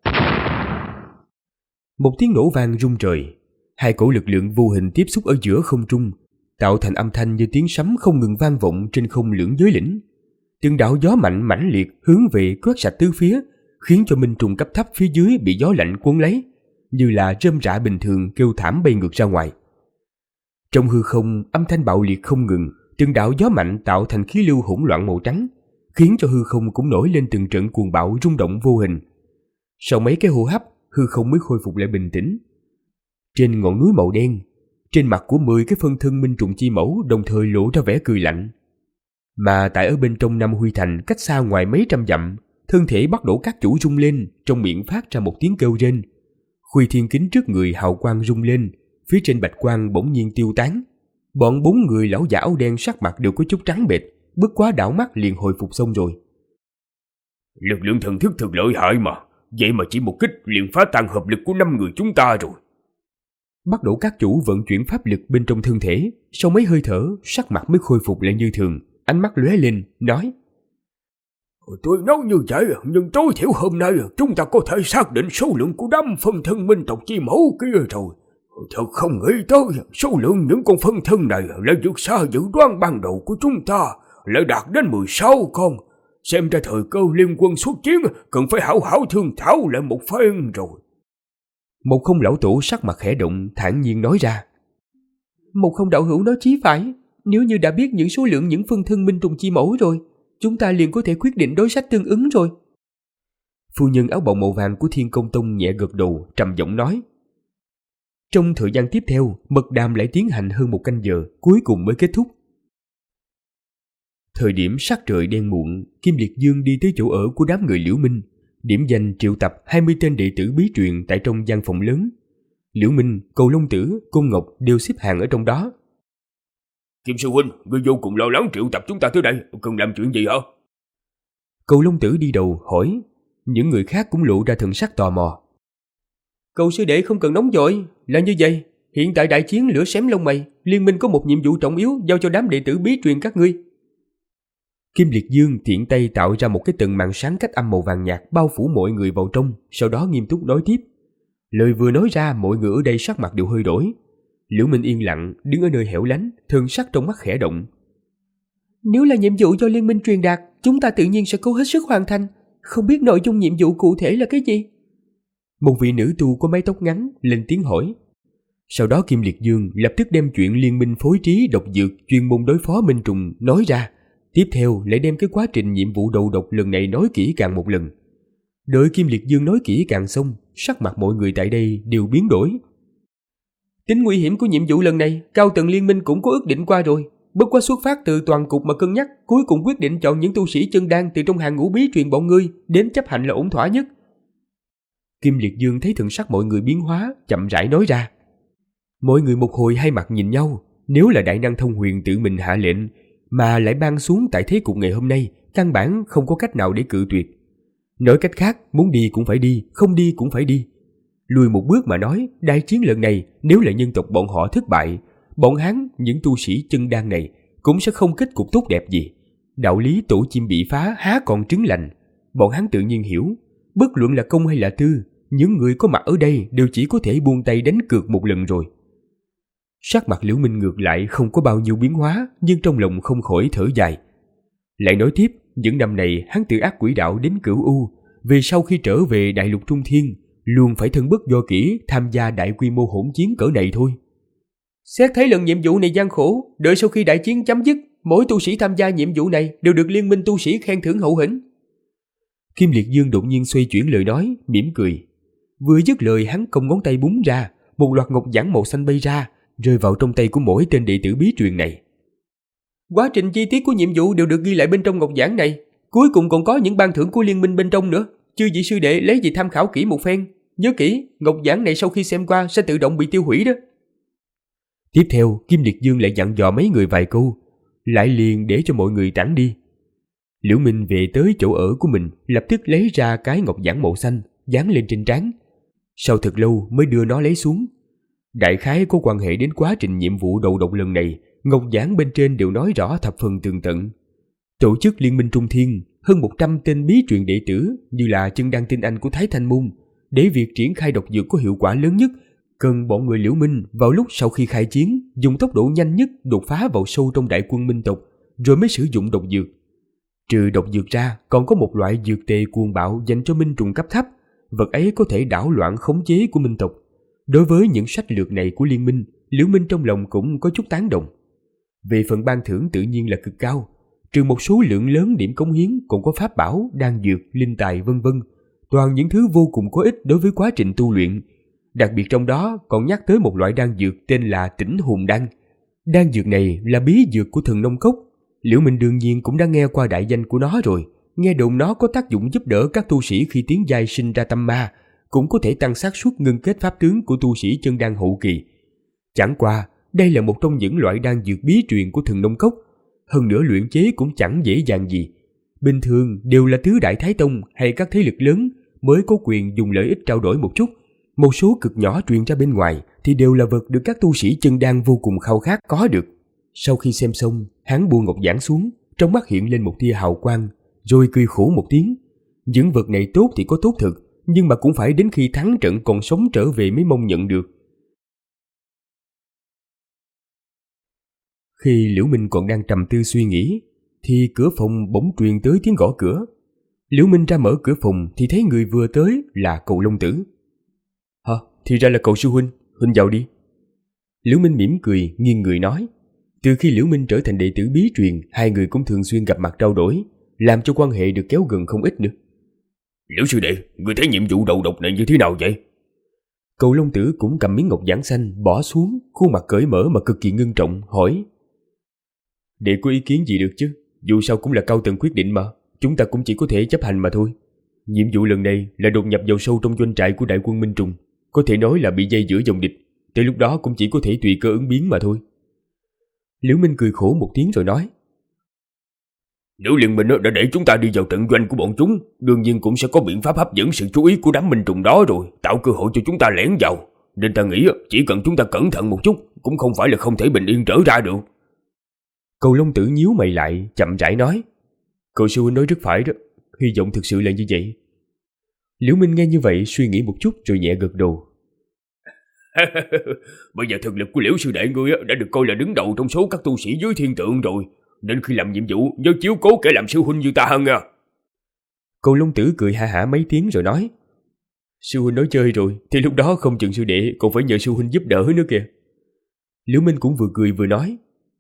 Một tiếng nổ vang rung trời, 2 cổ lực lượng vô hình tiếp xúc ở giữa không trung, tạo thành âm thanh như tiếng sấm không ngừng vang vọng trên không Lưỡng Giới Lĩnh. Từng đạo gió mạnh mãnh liệt hướng về quét sạch tứ phía, khiến cho minh trùng cấp thấp phía dưới bị gió lạnh cuốn lấy, như là rơm rạ bình thường kêu thảm bay ngược ra ngoài. Trong hư không, âm thanh bạo liệt không ngừng, từng đạo gió mạnh tạo thành khí lưu hỗn loạn màu trắng, khiến cho hư không cũng nổi lên từng trận cuồng bạo rung động vô hình. Sau mấy cái hô hấp, hư không mới khôi phục lại bình tĩnh. Trên ngọn núi màu đen, trên mặt của 10 cái phân thân Minh Trùng Chi Mẫu đồng thời lộ ra vẻ cười lạnh. Mà tại ở bên trong Nam Huy Thành cách xa ngoài mấy trăm dặm, thân thể Bắc Đỗ Các Chủ rung lên, trong miệng phát ra một tiếng kêu rên. Khuy thiên kính trước người hào quang rung lên, phía trên bạch quang bỗng nhiên tiêu tán. Bọn 4 người lão giả áo đen sắc mặt đều có chút trắng bệch, bất quá đảo mắt liền hồi phục xong rồi. Lực lượng thần thức thật lợi hại mà, vậy mà chỉ một kích liền phá tan hợp lực của 5 người chúng ta rồi. Bắc Đỗ Các Chủ vận chuyển pháp lực bên trong thân thể, sau mấy hơi thở, sắc mặt mới khôi phục lại như thường, ánh mắt lóe lên, nói: Tôi nói như vậy, nhưng tối thiểu hôm nay chúng ta có thể xác định số lượng của đám phân thân minh tộc chi mẫu kia rồi. Thật không nghĩ tới, số lượng những con phân thân này lại vượt xa dự đoán ban đầu của chúng ta, lại đạt đến 16 con. Xem ra thời cơ liên quân xuất chiến cần phải hảo hảo thương thảo lại một phen rồi. Một Không lão tổ sắc mặt khẽ động, thản nhiên nói ra: Một Không đạo hữu nói chí phải, nếu như đã biết những số lượng những phân thân minh trùng chi mẫu rồi, chúng ta liền có thể quyết định đối sách tương ứng rồi. Phu nhân áo bào màu vàng của Thiên Công Tông nhẹ gật đầu, trầm giọng nói. Trong thời gian tiếp theo, mật đàm lại tiến hành hơn 1 canh giờ, cuối cùng mới kết thúc. Thời điểm sắc trời đen muộn, Kim Liệt Dương đi tới chỗ ở của đám người Liễu Minh, điểm danh triệu tập 20 tên đệ tử bí truyền tại trong gian phòng lớn. Liễu Minh, Cầu Long Tử, Côn Ngọc đều xếp hàng ở trong đó. Kim sư huynh, ngươi vô cùng lo lắng triệu tập chúng ta tới đây, cần làm chuyện gì hả? Cầu Long Tử đi đầu hỏi, những người khác cũng lộ ra thần sắc tò mò. Cầu sư đệ không cần nóng vội, là như vậy. Hiện tại đại chiến lửa xém lông mày, liên minh có một nhiệm vụ trọng yếu giao cho đám đệ tử bí truyền các ngươi. Kim Liệt Dương tiện tay tạo ra một cái tầng màn sáng cách âm màu vàng nhạt bao phủ mọi người vào trong, sau đó nghiêm túc nói tiếp. Lời vừa nói ra, mọi người ở đây sắc mặt đều hơi đổi. Liễu Minh yên lặng đứng ở nơi hẻo lánh, thần sắc trong mắt khẽ động. Nếu là nhiệm vụ do liên minh truyền đạt, chúng ta tự nhiên sẽ cố hết sức hoàn thành. Không biết nội dung nhiệm vụ cụ thể là cái gì? Một vị nữ tu có mái tóc ngắn lên tiếng hỏi. Sau đó Kim Liệt Dương lập tức đem chuyện liên minh phối trí độc dược chuyên môn đối phó minh trùng nói ra. Tiếp theo lại đem cái quá trình nhiệm vụ đầu độc lần này nói kỹ càng một lần. Đợi Kim Liệt Dương nói kỹ càng xong, sắc mặt mọi người tại đây đều biến đổi. Tính nguy hiểm của nhiệm vụ lần này, cao tầng liên minh cũng có ước định qua rồi. Bất quá xuất phát từ toàn cục mà cân nhắc, cuối cùng quyết định chọn những tu sĩ chân đan từ trong hàng ngũ bí truyền bọn ngươi đến chấp hành là ổn thỏa nhất. Kim Liệt Dương thấy thần sắc mọi người biến hóa, chậm rãi nói ra. Mọi người một hồi hai mặt nhìn nhau, nếu là đại năng thông huyền tự mình hạ lệnh mà lại ban xuống tại thế cục ngày hôm nay, căn bản không có cách nào để cự tuyệt. Nói cách khác, muốn đi cũng phải đi, không đi cũng phải đi. Lùi một bước mà nói, đại chiến lần này nếu là nhân tộc bọn họ thất bại, bọn hắn, những tu sĩ chân đan này cũng sẽ không kết cục tốt đẹp gì. Đạo lý tổ chim bị phá há còn trứng lành. Bọn hắn tự nhiên hiểu, bất luận là công hay là tư, những người có mặt ở đây đều chỉ có thể buông tay đánh cược một lần rồi. Sắc mặt Liễu Minh ngược lại không có bao nhiêu biến hóa, nhưng trong lòng không khỏi thở dài. Lại nói tiếp, những năm này hắn từ ác quỷ đạo đến Cửu U, về sau khi trở về đại lục Trung Thiên, luôn phải thân bất do kỹ tham gia đại quy mô hỗn chiến cỡ này thôi. Xét thấy lần nhiệm vụ này gian khổ, đợi sau khi đại chiến chấm dứt, mỗi tu sĩ tham gia nhiệm vụ này đều được liên minh tu sĩ khen thưởng hậu hĩnh. Kim Liệt Dương đột nhiên xoay chuyển lời nói, mỉm cười. Vừa dứt lời, hắn cong ngón tay búng ra, một loạt ngọc giản màu xanh bay ra, rơi vào trong tay của mỗi tên đệ tử bí truyền này. Quá trình chi tiết của nhiệm vụ đều được ghi lại bên trong ngọc giản này, cuối cùng còn có những ban thưởng của liên minh bên trong nữa. Chư vị sư đệ lấy gì tham khảo kỹ một phen. Nhớ kỹ, ngọc giản này sau khi xem qua sẽ tự động bị tiêu hủy đó. Tiếp theo, Kim Liệt Dương lại dặn dò mấy người vài câu, lại liền để cho mọi người tản đi. Liễu Minh về tới chỗ ở của mình, lập tức lấy ra cái ngọc giản màu xanh, dán lên trên trán. Sau thật lâu mới đưa nó lấy xuống. Đại khái có quan hệ đến quá trình nhiệm vụ đầu độc lần này, ngọc giản bên trên đều nói rõ thập phần tường tận. Tổ chức Liên minh Trung Thiên, hơn 100 tên bí truyền đệ tử như là chân đan tinh anh của Thái Thanh Môn, để việc triển khai độc dược có hiệu quả lớn nhất, cần bọn người Liễu Minh vào lúc sau khi khai chiến, dùng tốc độ nhanh nhất đột phá vào sâu trong đại quân minh tộc, rồi mới sử dụng độc dược. Trừ độc dược ra, còn có một loại dược tề cuồng bạo dành cho minh trùng cấp thấp, vật ấy có thể đảo loạn khống chế của minh tộc. Đối với những sách lược này của liên minh, Liễu Minh trong lòng cũng có chút tán đồng. Về phần ban thưởng tự nhiên là cực cao, trừ một số lượng lớn điểm cống hiến, còn có pháp bảo, đan dược, linh tài vân vân, toàn những thứ vô cùng có ích đối với quá trình tu luyện. Đặc biệt trong đó còn nhắc tới một loại đan dược tên là Tĩnh Hồn Đan. Đan dược này là bí dược của Thần Nông Cốc, Liễu Minh đương nhiên cũng đã nghe qua đại danh của nó rồi, nghe đồn nó có tác dụng giúp đỡ các tu sĩ khi tiến giai sinh ra tâm ma, cũng có thể tăng xác suất ngưng kết pháp tướng của tu sĩ chân đan hậu kỳ. Chẳng qua, đây là một trong những loại đan dược bí truyền của Thần Nông Cốc, hơn nữa luyện chế cũng chẳng dễ dàng gì. Bình thường đều là tứ đại thái tông hay các thế lực lớn mới có quyền dùng lợi ích trao đổi một chút. Một số cực nhỏ truyền ra bên ngoài thì đều là vật được các tu sĩ chân đan vô cùng khao khát có được. Sau khi xem xong, hắn buông ngọc giản xuống, trong mắt hiện lên một tia hào quang, rồi cười khổ một tiếng. Những vật này tốt thì có tốt thật, nhưng mà cũng phải đến khi thắng trận còn sống trở về mới mong nhận được. Khi Liễu Minh còn đang trầm tư suy nghĩ, thì cửa phòng bỗng truyền tới tiếng gõ cửa. Liễu Minh ra mở cửa phòng thì thấy người vừa tới là Cầu Long Tử. Hả? Thì ra là Cầu sư huynh, huynh vào đi. Liễu Minh mỉm cười, nghiêng người nói. Từ khi Liễu Minh trở thành đệ tử bí truyền, hai người cũng thường xuyên gặp mặt trao đổi, làm cho quan hệ được kéo gần không ít nữa. Liễu sư đệ, người thấy nhiệm vụ đầu độc này như thế nào vậy? Cầu Long Tử cũng cầm miếng ngọc giản xanh bỏ xuống, khuôn mặt cởi mở mà cực kỳ ngưng trọng, hỏi. Đệ có ý kiến gì được chứ? Dù sao cũng là cao tầng quyết định mà, chúng ta cũng chỉ có thể chấp hành mà thôi. Nhiệm vụ lần này là đột nhập vào sâu trong doanh trại của đại quân Minh Trùng, có thể nói là bị dây giữa dòng địch, tới lúc đó cũng chỉ có thể tùy cơ ứng biến mà thôi. Liễu Minh cười khổ một tiếng rồi nói. Nếu liên minh đã để chúng ta đi vào trận doanh của bọn chúng, đương nhiên cũng sẽ có biện pháp hấp dẫn sự chú ý của đám Minh Trùng đó rồi, tạo cơ hội cho chúng ta lẻn vào. Nên ta nghĩ chỉ cần chúng ta cẩn thận một chút, cũng không phải là không thể bình yên trở ra được. Cầu Long Tử nhíu mày lại, chậm rãi nói. Cậu sư huynh nói rất phải đó, hy vọng thực sự là như vậy. Liễu Minh nghe như vậy suy nghĩ một chút rồi nhẹ gật đầu. Bây giờ thực lực của Liễu sư đệ ngươi đã được coi là đứng đầu trong số các tu sĩ dưới thiên tượng rồi, nên khi làm nhiệm vụ nhớ chiếu cố kẻ làm sư huynh như ta hơn nha. Cầu Long Tử cười ha hả mấy tiếng rồi nói. Sư huynh nói chơi rồi, thì lúc đó không chừng sư đệ còn phải nhờ sư huynh giúp đỡ nữa kìa. Liễu Minh cũng vừa cười vừa nói.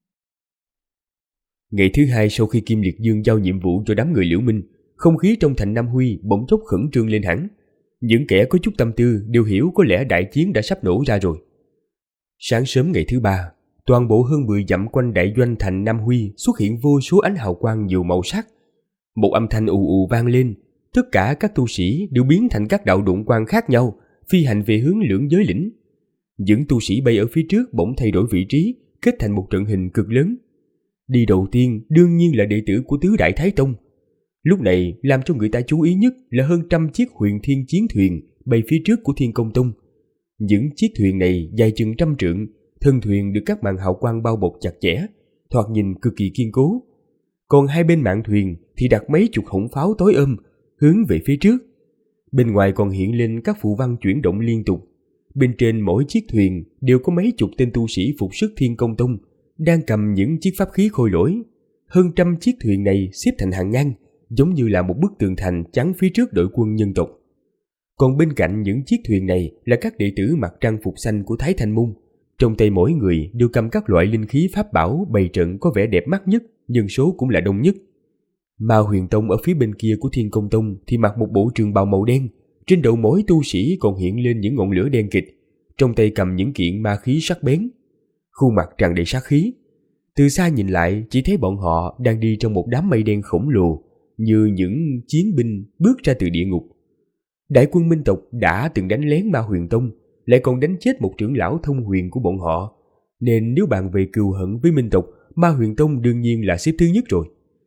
Ngày thứ hai sau khi Kim Liệt Dương giao nhiệm vụ cho đám người Liễu Minh, không khí trong thành Nam Huy bỗng chốc khẩn trương lên hẳn. Những kẻ có chút tâm tư đều hiểu có lẽ đại chiến đã sắp nổ ra rồi. Sáng sớm ngày thứ ba, toàn bộ hơn 10 dặm quanh đại doanh thành Nam Huy xuất hiện vô số ánh hào quang nhiều màu sắc. Một âm thanh ù ù vang lên, tất cả các tu sĩ đều biến thành các đạo độn quang khác nhau, phi hành về hướng Lưỡng Giới Lĩnh. Những tu sĩ bay ở phía trước bỗng thay đổi vị trí, kết thành một trận hình cực lớn. Đi đầu tiên đương nhiên là đệ tử của tứ đại thái tông. Lúc này làm cho người ta chú ý nhất là hơn 100 chiếc huyền thiên chiến thuyền bay phía trước của Thiên Công Tông. Những chiếc thuyền này dài chừng 100 trượng, thân thuyền được các màn hào quang bao bọc chặt chẽ, thoạt nhìn cực kỳ kiên cố. Còn hai bên mạn thuyền thì đặt mấy chục hỗn pháo tối ôm hướng về phía trước. Bên ngoài còn hiện lên các phù văn chuyển động liên tục. Bên trên mỗi chiếc thuyền đều có mấy chục tên tu sĩ phục sức Thiên Công Tông đang cầm những chiếc pháp khí khôi lỗi. Hơn 100 chiếc thuyền này xếp thành hàng ngang, giống như là một bức tường thành chắn phía trước đội quân nhân tộc. Còn bên cạnh những chiếc thuyền này là các đệ tử mặc trang phục xanh của Thái Thanh Môn. Trong tay mỗi người đều cầm các loại linh khí pháp bảo bày trận có vẻ đẹp mắt nhất, nhân số cũng là đông nhất. Ma Huyền Tông ở phía bên kia của Thiên Công Tông thì mặc một bộ trường bào màu đen, trên đầu mỗi tu sĩ còn hiện lên những ngọn lửa đen kịt, trong tay cầm những kiện ma khí sắc bén. Khuôn mặt tràn đầy sát khí. Từ xa nhìn lại chỉ thấy bọn họ đang đi trong một đám mây đen khổng lồ, như những chiến binh bước ra từ địa ngục. Đại quân Minh tộc đã từng đánh lén Ma Huyền Tông, lại còn đánh chết một trưởng lão thông huyền của bọn họ, nên nếu bàn về cừu hận với Minh tộc, Ma Huyền Tông đương nhiên là xếp thứ nhất rồi.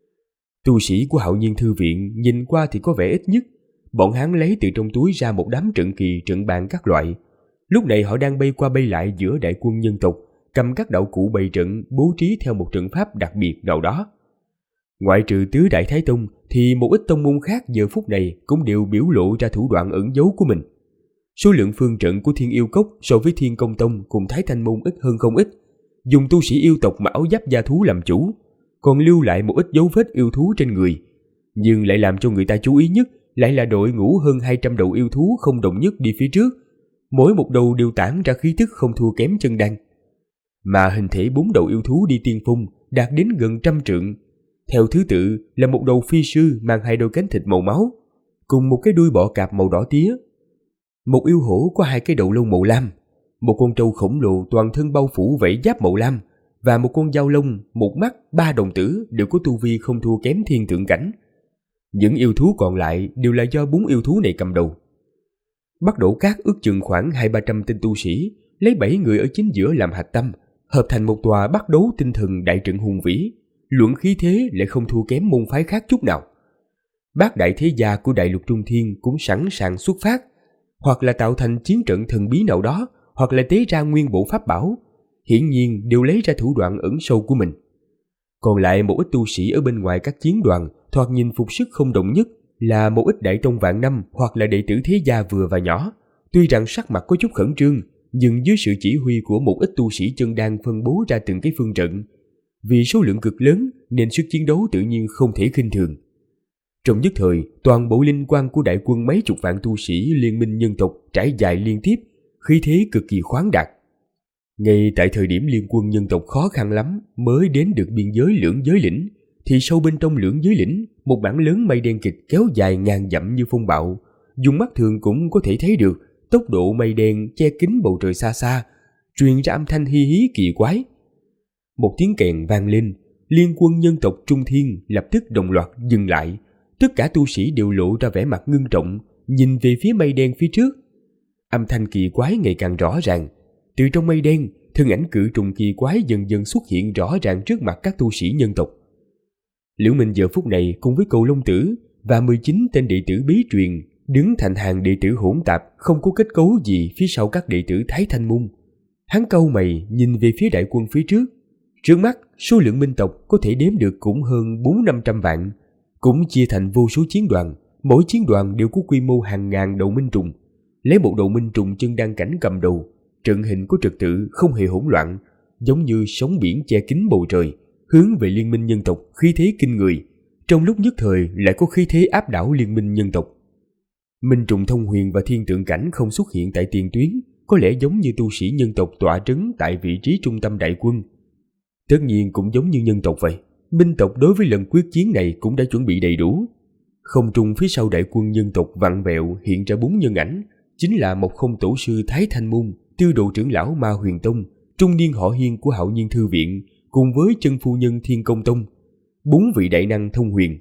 Tu sĩ của Hạo Nhiên Thư Viện nhìn qua thì có vẻ ít nhất. Bọn hắn lấy từ trong túi ra một đám trận kỳ, trận bàn các loại. Lúc này họ đang bay qua bay lại giữa đại quân nhân tộc, cầm các đạo cụ bày trận bố trí theo một trận pháp đặc biệt nào đó. Ngoại trừ tứ đại thái tông thì một ít tông môn khác giờ phút này cũng đều biểu lộ ra thủ đoạn ẩn giấu của mình. Số lượng phương trận của Thiên Yêu Cốc so với Thiên Công Tông cùng Thái Thanh Môn ít hơn không ít, dùng tu sĩ yêu tộc mặc áo giáp da thú làm chủ, còn lưu lại một ít dấu vết yêu thú trên người. Nhưng lại làm cho người ta chú ý nhất lại là đội ngũ hơn 200 đầu yêu thú không đồng nhất đi phía trước, mỗi một đầu đều tản ra khí tức không thua kém chân đan. Mà hình thể 4 đầu yêu thú đi tiên phong đạt đến gần 100 trượng. Theo thứ tự là một đầu phi sư mang 2 đôi cánh thịt màu máu, cùng một cái đuôi bọ cạp màu đỏ tía. Một yêu hổ có 2 cái đầu lông màu lam, một con trâu khổng lồ toàn thân bao phủ vảy giáp màu lam, và một con dao lông, một mắt, 3 đồng tử đều có tu vi không thua kém thiên tượng cảnh. Những yêu thú còn lại đều là do 4 yêu thú này cầm đầu. Bắc Đổ Cát ước chừng khoảng 200-300 tên tu sĩ, lấy 7 người ở chính giữa làm hạch tâm, hợp thành một tòa Bắc Đấu tinh thần đại trận hùng vĩ, luận khí thế lại không thua kém môn phái khác chút nào. Bát đại thế gia của đại lục Trung Thiên cũng sẵn sàng xuất phát, hoặc là tạo thành chiến trận thần bí nào đó, hoặc là tế ra nguyên bộ pháp bảo, hiển nhiên đều lấy ra thủ đoạn ẩn sâu của mình. Còn lại một ít tu sĩ ở bên ngoài các chiến đoàn, thoạt nhìn phục sức không đồng nhất, là một ít đại tông vạn năm hoặc là đệ tử thế gia vừa và nhỏ. Tuy rằng sắc mặt có chút khẩn trương, nhưng dưới sự chỉ huy của một ít tu sĩ chân đan phân bố ra từng cái phương trận, vì số lượng cực lớn nên sức chiến đấu tự nhiên không thể khinh thường. Trong nhất thời, toàn bộ linh quang của đại quân mấy chục vạn tu sĩ liên minh nhân tộc trải dài liên tiếp, khí thế cực kỳ khoáng đạt. Ngay tại thời điểm liên quân nhân tộc khó khăn lắm mới đến được biên giới lưỡng giới lĩnh, thì sâu bên trong lưỡng giới lĩnh, một mảng lớn mây đen kịch kéo dài ngàn dặm như phong bạo, dùng mắt thường cũng có thể thấy được tốc độ mây đen che kín bầu trời xa xa, truyền ra âm thanh hi hí kỳ quái. Một tiếng kèn vang lên, liên quân nhân tộc Trung Thiên lập tức đồng loạt dừng lại. Tất cả tu sĩ đều lộ ra vẻ mặt ngưng trọng, nhìn về phía mây đen phía trước. Âm thanh kỳ quái ngày càng rõ ràng. Từ trong mây đen, thân ảnh cự trùng kỳ quái dần dần xuất hiện rõ ràng trước mặt các tu sĩ nhân tộc. Liễu Minh giờ phút này cùng với Cầu Long Tử và 19 tên đệ tử bí truyền đứng thành hàng đệ tử hỗn tạp, không có kết cấu gì phía sau các đệ tử Thái Thanh Môn. Hắn cau mày nhìn về phía đại quân phía trước. Trước mắt, số lượng minh tộc có thể đếm được cũng hơn 400-500 vạn, cũng chia thành vô số chiến đoàn, mỗi chiến đoàn đều có quy mô hàng ngàn đầu minh trùng. Lấy một đầu minh trùng chân đan cảnh cầm đầu, trận hình có trật tự, không hề hỗn loạn, giống như sóng biển che kín bầu trời, hướng về liên minh nhân tộc khí thế kinh người, trong lúc nhất thời lại có khí thế áp đảo liên minh nhân tộc. Minh trùng thông huyền và thiên tượng cảnh không xuất hiện tại tiền tuyến, có lẽ giống như tu sĩ nhân tộc tọa trấn tại vị trí trung tâm đại quân. Tất nhiên cũng giống như nhân tộc vậy, minh tộc đối với lần quyết chiến này cũng đã chuẩn bị đầy đủ. Không trung phía sau đại quân nhân tộc vặn vẹo hiện ra 4 nhân ảnh, chính là một không tổ sư Thái Thanh Môn, tư đồ trưởng lão Ma Huyền Tông, trung niên họ Hiên của Hạo Nhiên Thư Viện, cùng với chân phu nhân Thiên Công Tông, 4 vị đại năng thông huyền.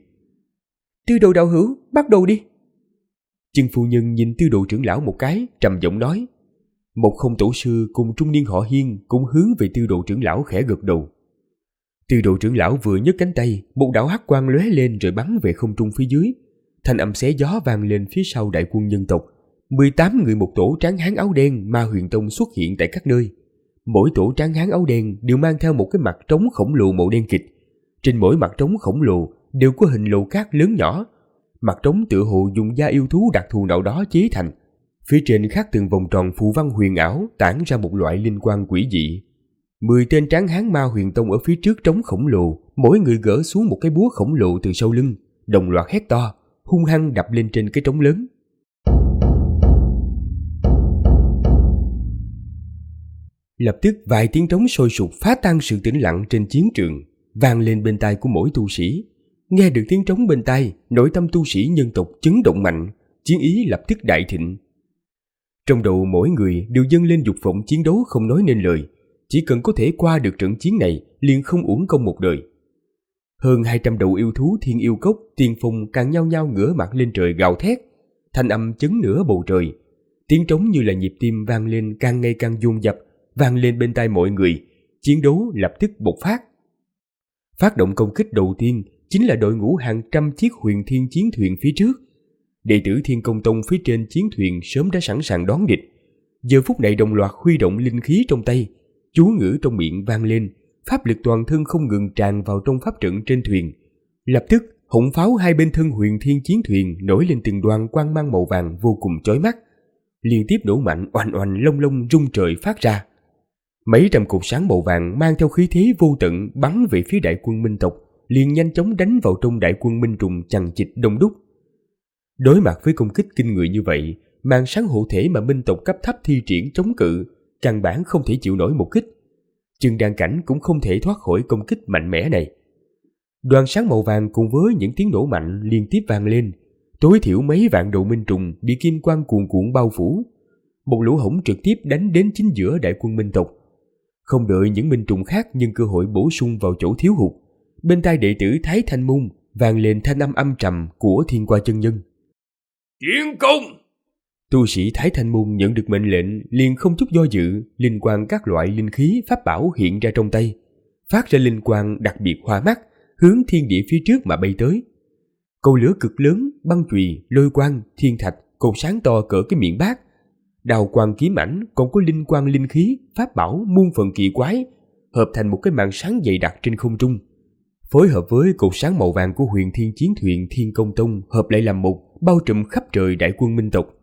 Tư đồ đạo hữu, bắt đầu đi. Chân phu nhân nhìn tư đồ trưởng lão một cái, trầm giọng nói. Một không tổ sư cùng trung niên họ Hiên cũng hướng về tư đồ trưởng lão khẽ gật đầu. Tư đồ trưởng lão vừa nhấc cánh tay, một đạo hắc quang lóe lên rồi bắn về không trung phía dưới. Thanh âm xé gió vang lên phía sau đại quân nhân tộc. 18 người một tổ tráng hán áo đen Ma Huyền Tông xuất hiện tại các nơi. Mỗi tổ tráng hán áo đen đều mang theo một cái mặt trống khổng lồ màu đen kịch. Trên mỗi mặt trống khổng lồ đều có hình lỗ cát lớn nhỏ. Mặt trống tựa hồ dùng da yêu thú đặc thù nào đó chế thành. Phía trên khắc từng vòng tròn phù văn huyền ảo tản ra một loại linh quang quỷ dị. 10 tên tráng hán Ma Huyền Tông ở phía trước trống khổng lồ, mỗi người gỡ xuống một cái búa khổng lồ từ sau lưng, đồng loạt hét to, hung hăng đập lên trên cái trống lớn. Lập tức vài tiếng trống sôi sục phá tan sự tĩnh lặng trên chiến trường, vang lên bên tai của mỗi tu sĩ. Nghe được tiếng trống bên tai, nội tâm tu sĩ nhân tộc chấn động mạnh, chiến ý lập tức đại thịnh. Trong đầu mỗi người đều dâng lên dục vọng chiến đấu không nói nên lời, chỉ cần có thể qua được trận chiến này liền không uổng công một đời. Hơn 200 đầu yêu thú thiên yêu cốc tiên phong càng nhao nhao ngửa mặt lên trời gào thét, thanh âm chấn nửa bầu trời. Tiếng trống như là nhịp tim vang lên càng ngày càng dồn dập, vang lên bên tai mọi người. Chiến đấu lập tức bộc phát. Phát động công kích đầu tiên chính là đội ngũ hàng trăm chiếc huyền thiên chiến thuyền phía trước. Đệ tử Thiên Công Tông phía trên chiến thuyền sớm đã sẵn sàng đón địch. Giờ phút này đồng loạt huy động linh khí trong tay, chú ngữ trong miệng vang lên, pháp lực toàn thân không ngừng tràn vào trong pháp trận trên thuyền. Lập tức, hỗn pháo hai bên thân huyền thiên chiến thuyền nổi lên từng đoàn quang mang màu vàng vô cùng chói mắt, liên tiếp nổ mạnh oanh oanh long long rung trời phát ra. Mấy trăm cột sáng màu vàng mang theo khí thế vô tận bắn về phía đại quân minh tộc, liền nhanh chóng đánh vào trong đại quân minh trùng chằng chịt đông đúc. Đối mặt với công kích kinh người như vậy, màn sáng hộ thể mà minh tộc cấp thấp thi triển chống cự căn bản không thể chịu nổi một kích. Chân đan cảnh cũng không thể thoát khỏi công kích mạnh mẽ này. Đoàn sáng màu vàng cùng với những tiếng nổ mạnh liên tiếp vang lên, tối thiểu mấy vạn đầu minh trùng bị kim quang cuồn cuộn bao phủ. Một lỗ hổng trực tiếp đánh đến chính giữa đại quân minh tộc. Không đợi những minh trùng khác nhân cơ hội bổ sung vào chỗ thiếu hụt, bên tai đệ tử Thái Thanh Môn vang lên thanh âm âm trầm của Thiên Qua chân nhân. Tiến công! Tu sĩ Thái Thanh Môn nhận được mệnh lệnh liền không chút do dự, linh quang các loại linh khí pháp bảo hiện ra trong tay, phát ra linh quang đặc biệt hoa mắt, hướng thiên địa phía trước mà bay tới. Cầu lửa cực lớn, băng chùy, lôi quang, thiên thạch, cột sáng to cỡ cái miệng bát, đào quang kiếm ảnh, còn có linh quang linh khí pháp bảo muôn phần kỳ quái, hợp thành một cái màn sáng dày đặc trên không trung, phối hợp với cột sáng màu vàng của Huyền Thiên Chiến Thuyền Thiên Công Tông hợp lại làm một, bao trùm khắp trời đại quân minh tộc.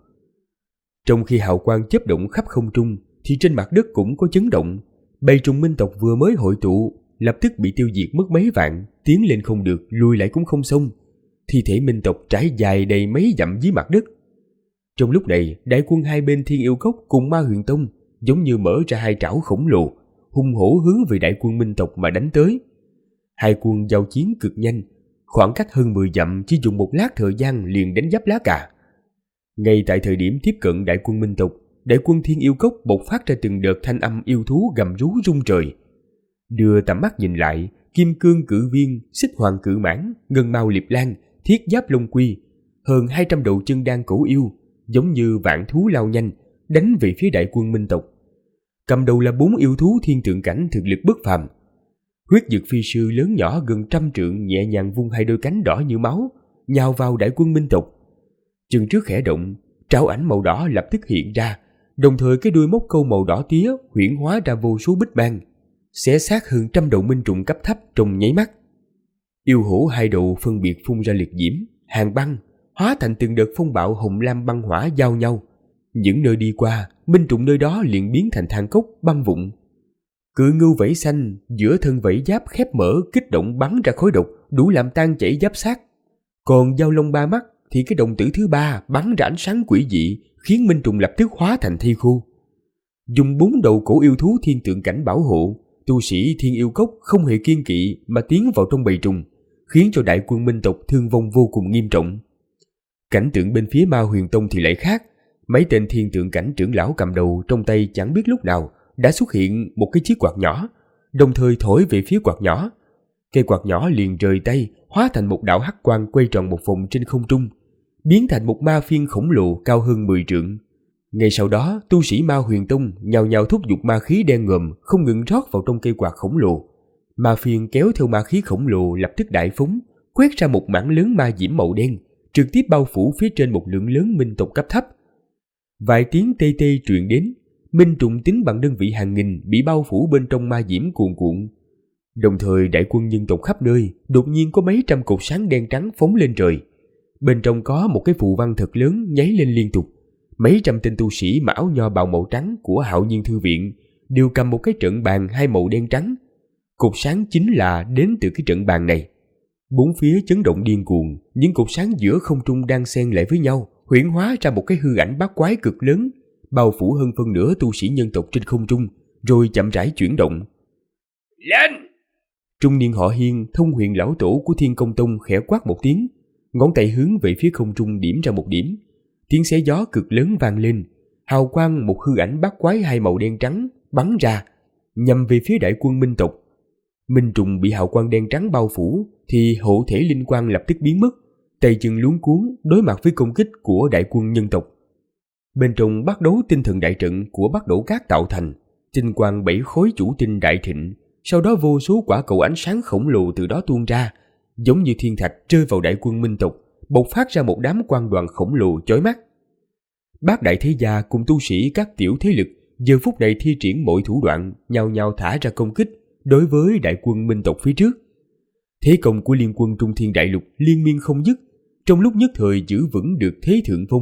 Trong khi hào quang chớp động khắp không trung, thì trên mặt đất cũng có chấn động. Bầy trùng minh tộc vừa mới hội tụ, lập tức bị tiêu diệt mất mấy vạn, tiến lên không được, lùi lại cũng không xong. Thi thể minh tộc trải dài đầy mấy dặm dưới mặt đất. Trong lúc này, đại quân hai bên Thiên Yêu Cốc cùng Ma Huyền Tông giống như mở ra hai trảo khổng lồ, hung hổ hướng về đại quân minh tộc mà đánh tới. Hai quân giao chiến cực nhanh, khoảng cách hơn 10 dặm chỉ dùng một lát thời gian liền đánh giáp lá cà. Ngay tại thời điểm tiếp cận đại quân minh tộc, đại quân Thiên Yêu Cốc bộc phát ra từng đợt thanh âm yêu thú gầm rú rung trời. Đưa tầm mắt nhìn lại, Kim Cương Cự Viên, Xích Hoàng Cự Mãng, Ngân Mao Liệp Lan, Thiết Giáp Long Quy, hơn 200 đầu chân đan cổ yêu, giống như vạn thú lao nhanh, đánh về phía đại quân minh tộc. Cầm đầu là 4 yêu thú thiên tượng cảnh thực lực bất phàm. Huyết Dực Phi Sư lớn nhỏ gần 100 trượng nhẹ nhàng vung hai đôi cánh đỏ như máu, nhào vào đại quân minh tộc. Chân trước khẽ động, trảo ảnh màu đỏ lập tức hiện ra, đồng thời cái đuôi móc câu màu đỏ tía huyễn hóa ra vô số bích mang, xé xác hơn 100 đầu minh trùng cấp thấp trong nháy mắt. Yêu hổ hai đầu phân biệt phun ra liệt diễm, hàng băng, hóa thành từng đợt phong bạo hồng lam băng hỏa giao nhau. Những nơi đi qua, minh trùng nơi đó liền biến thành than cốc băng vụn. Cự ngưu vảy xanh giữa thân vảy giáp khép mở kích động bắn ra khói độc đủ làm tan chảy giáp xác. Còn giao long ba mắt thì cái đồng tử thứ ba bắn ra ánh sáng quỷ dị, khiến minh trùng lập tức hóa thành thi khô. Dùng 4 đầu cổ yêu thú thiên tượng cảnh bảo hộ, tu sĩ Thiên Yêu Cốc không hề kiêng kỵ mà tiến vào trong bầy trùng, khiến cho đại quân minh tộc thương vong vô cùng nghiêm trọng. Cảnh tượng bên phía Ma Huyền Tông thì lại khác. Mấy tên thiên tượng cảnh trưởng lão cầm đầu trong tay chẳng biết lúc nào đã xuất hiện một cái chiếc quạt nhỏ, đồng thời thổi về phía quạt nhỏ. Cây quạt nhỏ liền rời tay, hóa thành một đạo hắc quang quay tròn một vòng trên không trung, biến thành một ma phiên khổng lồ cao hơn 10 trượng. Ngay sau đó, tu sĩ Ma Huyền Tông nhào nhào thúc giục ma khí đen ngòm không ngừng rót vào trong cây quạt khổng lồ. Ma phiên kéo theo ma khí khổng lồ lập tức đại phóng, quét ra một mảng lớn ma diễm màu đen, trực tiếp bao phủ phía trên một lượng lớn minh tộc cấp thấp. Vài tiếng tê tê truyền đến, minh trùng tính bằng đơn vị hàng nghìn bị bao phủ bên trong ma diễm cuồn cuộn. Đồng thời đại quân nhân tộc khắp nơi đột nhiên có mấy trăm cột sáng đen trắng phóng lên trời. Bên trong có một cái phù văn thật lớn nháy lên liên tục. Mấy trăm tên tu sĩ mặc áo nho bào màu trắng của Hạo Nhiên Thư Viện đều cầm một cái trận bàn hai màu đen trắng. Cột sáng chính là đến từ cái trận bàn này. Bốn phía chấn động điên cuồng, những cột sáng giữa không trung đang xen lại với nhau, huyễn hóa ra một cái hư ảnh bát quái cực lớn, bao phủ hơn phân nửa tu sĩ nhân tộc trên không trung, rồi chậm rãi chuyển động. Lên! Trung niên họ Hiên, Thông Huyền lão tổ của Thiên Công Tông khẽ quát một tiếng, ngón tay hướng về phía không trung điểm ra một điểm. Tiếng xé gió cực lớn vang lên, hào quang một hư ảnh bát quái hai màu đen trắng bắn ra, nhằm về phía đại quân minh tộc. Minh trùng bị hào quang đen trắng bao phủ thì hộ thể linh quang lập tức biến mất, tay chân luống cuống đối mặt với công kích của đại quân nhân tộc. Bên trong bắt đấu tinh thần đại trận của Bắc Đổ Cát tạo thành, tinh quang 7 khối chủ tinh đại thịnh, sau đó vô số quả cầu ánh sáng khổng lồ từ đó tuôn ra, giống như thiên thạch rơi vào đại quân minh tộc, bộc phát ra một đám quang đoàn khổng lồ chói mắt. Bát đại thế gia cùng tu sĩ các tiểu thế lực giờ phút này thi triển mọi thủ đoạn, nhao nhao thả ra công kích đối với đại quân minh tộc phía trước. Thế công của liên quân Trung Thiên Đại Lục liên miên không dứt, trong lúc nhất thời giữ vững được thế thượng phong.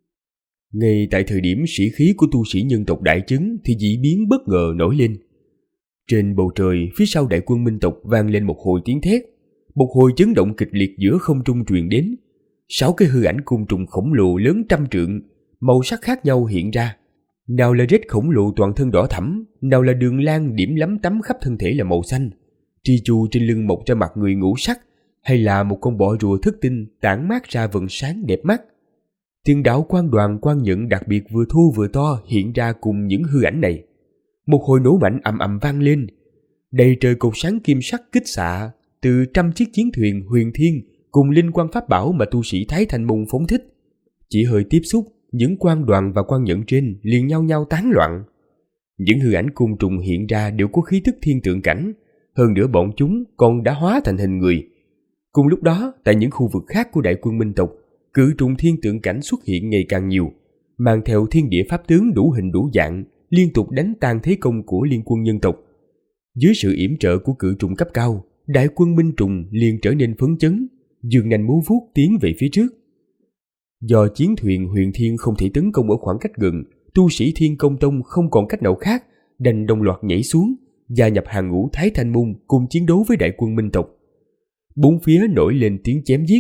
Ngay tại thời điểm sĩ khí của tu sĩ nhân tộc đại chấn thì dị biến bất ngờ nổi lên. Trên bầu trời phía sau đại quân minh tộc vang lên một hồi tiếng thét, một hồi chấn động kịch liệt giữa không trung truyền đến. 6 cái hư ảnh côn trùng khổng lồ lớn 100 trượng, màu sắc khác nhau hiện ra. Nào là rết khổng lồ toàn thân đỏ thẫm, nào là đường lan điểm lấm tấm khắp thân thể là màu xanh, tri chu trên lưng mọc ra mặt người ngũ sắc, hay là một con bọ rùa thất tinh tản mát ra vầng sáng đẹp mắt. Từng đạo quang đoàn quang nhận đặc biệt vừa thô vừa to hiện ra cùng những hư ảnh này. Một hồi nổ mạnh ầm ầm vang lên, đầy trời cột sáng kim sắc kích xạ từ trăm chiếc chiến thuyền huyền thiên cùng linh quang pháp bảo mà tu sĩ Thái Thanh Môn phóng thích. Chỉ hơi tiếp xúc, những quang đoàn và quang nhận trên liền nhau nhau tán loạn. Những hư ảnh côn trùng hiện ra đều có khí tức thiên tượng cảnh, hơn nữa bọn chúng còn đã hóa thành hình người. Cùng lúc đó, tại những khu vực khác của đại quân minh tộc, cự trùng thiên tượng cảnh xuất hiện ngày càng nhiều, mang theo thiên địa pháp tướng đủ hình đủ dạng, liên tục đánh tan thế công của liên quân nhân tộc. Dưới sự yểm trợ của cự trùng cấp cao, đại quân minh trùng liền trở nên phấn chấn, giương nanh múa vuốt tiến về phía trước. Do chiến thuyền huyền thiên không thể tấn công ở khoảng cách gần, tu sĩ Thiên Công Tông không còn cách nào khác, đành đồng loạt nhảy xuống, gia nhập hàng ngũ Thái Thanh Môn cùng chiến đấu với đại quân minh tộc. Bốn phía nổi lên tiếng chém giết.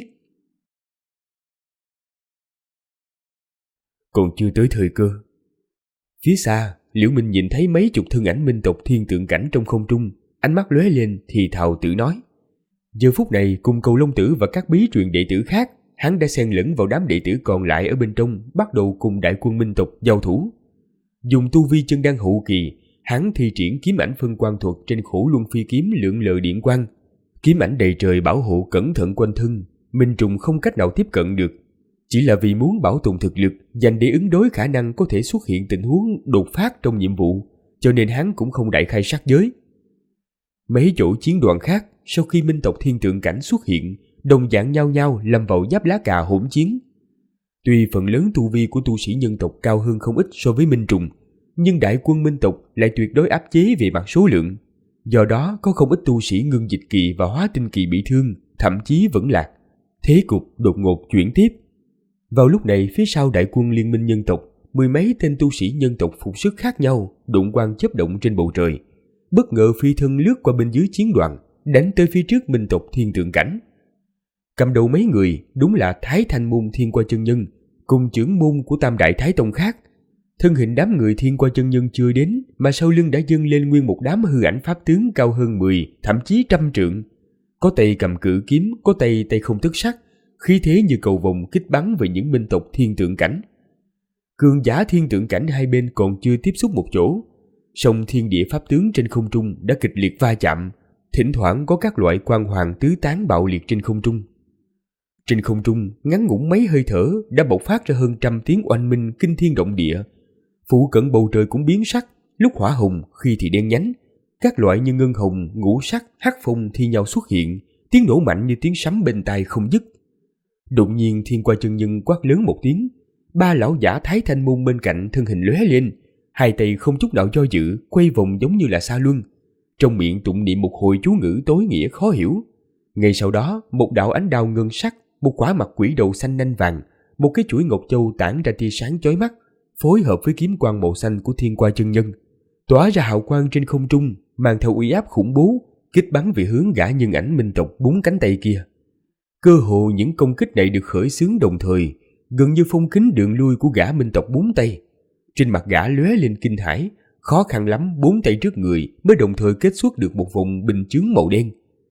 Còn chưa tới thời cơ. Phía xa, Liễu Minh nhìn thấy mấy chục thân ảnh minh tộc thiên tượng cảnh trong không trung, ánh mắt lóe lên thì thào tự nói. Giờ phút này, cùng Cầu Long Tử và các bí truyền đệ tử khác, hắn đã xen lẫn vào đám đệ tử còn lại ở bên trong, bắt đầu cùng đại quân minh tộc giao thủ. Dùng tu vi chân đan hậu kỳ, hắn thi triển kiếm ảnh phân quang thuật trên Khổ Luân Phi kiếm lượn lờ điện quang. Kiếm ảnh đầy trời bảo hộ cẩn thận quanh thân, minh trùng không cách nào tiếp cận được. Chỉ là vì muốn bảo tồn thực lực, dành để ứng đối khả năng có thể xuất hiện tình huống đột phát trong nhiệm vụ, cho nên hắn cũng không đại khai sát giới. Mấy chỗ chiến đoàn khác, sau khi minh tộc thiên tượng cảnh xuất hiện, đồng dạng nhau nhau lâm vào giáp lá cà hỗn chiến. Tuy phần lớn tu vi của tu sĩ nhân tộc cao hơn không ít so với minh trùng, nhưng đại quân minh tộc lại tuyệt đối áp chế về mặt số lượng. Do đó có không ít tu sĩ ngưng dịch kỳ và hóa tinh kỳ bị thương, thậm chí vẫn lạc. Thế cục đột ngột chuyển tiếp. Vào lúc này, phía sau đại quân liên minh nhân tộc, mười mấy tên tu sĩ nhân tộc phục sức khác nhau đụng quang chớp động trên bầu trời, bất ngờ phi thân lướt qua bên dưới chiến đoàn, đánh tới phía trước minh tộc thiên tượng cảnh. Cầm đầu mấy người đúng là Thái Thanh Môn Thiên Qua Chân Nhân cùng trưởng môn của Tam Đại Thái Tông khác. Thân hình đám người Thiên Qua Chân Nhân chưa đến mà sau lưng đã dâng lên nguyên một đám hư ảnh pháp tướng cao hơn 10, thậm chí 100 trượng. Có tay cầm cự kiếm, có tay không tức sắc, khí thế như cầu vồng kích bắn về những minh tộc thiên tượng cảnh. Cường giả thiên tượng cảnh hai bên còn chưa tiếp xúc một chỗ, song thiên địa pháp tướng trên không trung đã kịch liệt va chạm, thỉnh thoảng có các loại quang hoàng tứ tán bạo liệt trên không trung. Trên không trung, ngắn ngủn mấy hơi thở đã bộc phát ra hơn 100 tiếng oanh minh kinh thiên động địa. Phụ cận bầu trời cũng biến sắc, lúc hỏa hồng, khi thì đen nhánh. Các loại như ngân hồng, ngũ sắc, hắc phong thi nhau xuất hiện, tiếng nổ mạnh như tiếng sấm bên tai không dứt. Đột nhiên Thiên Qua Chân Nhân quát lớn một tiếng, ba lão giả Thái Thanh Môn bên cạnh thân hình lóe lên, hai tay không chút nào do dự, quay vòng giống như là sa luân, trong miệng tụng niệm một hồi chú ngữ tối nghĩa khó hiểu. Ngay sau đó, một đạo ánh đao ngân sắc, một quả mặt quỷ đầu xanh nanh vàng, một cái chuỗi ngọc châu tản ra tia sáng chói mắt, phối hợp với kiếm quang màu xanh của Thiên Qua Chân Nhân, tỏa ra hào quang trên không trung, mang theo uy áp khủng bố, kích bắn về hướng gã nhân ảnh minh tộc bốn cánh tay kia. Cơ hồ những công kích này được khởi xướng đồng thời, gần như phong kín đường lui của gã minh tộc bốn tay. Trên mặt gã lóe lên kinh hãi, khó khăn lắm bốn tay trước người mới đồng thời kết xuất được một vòng bình chướng màu đen.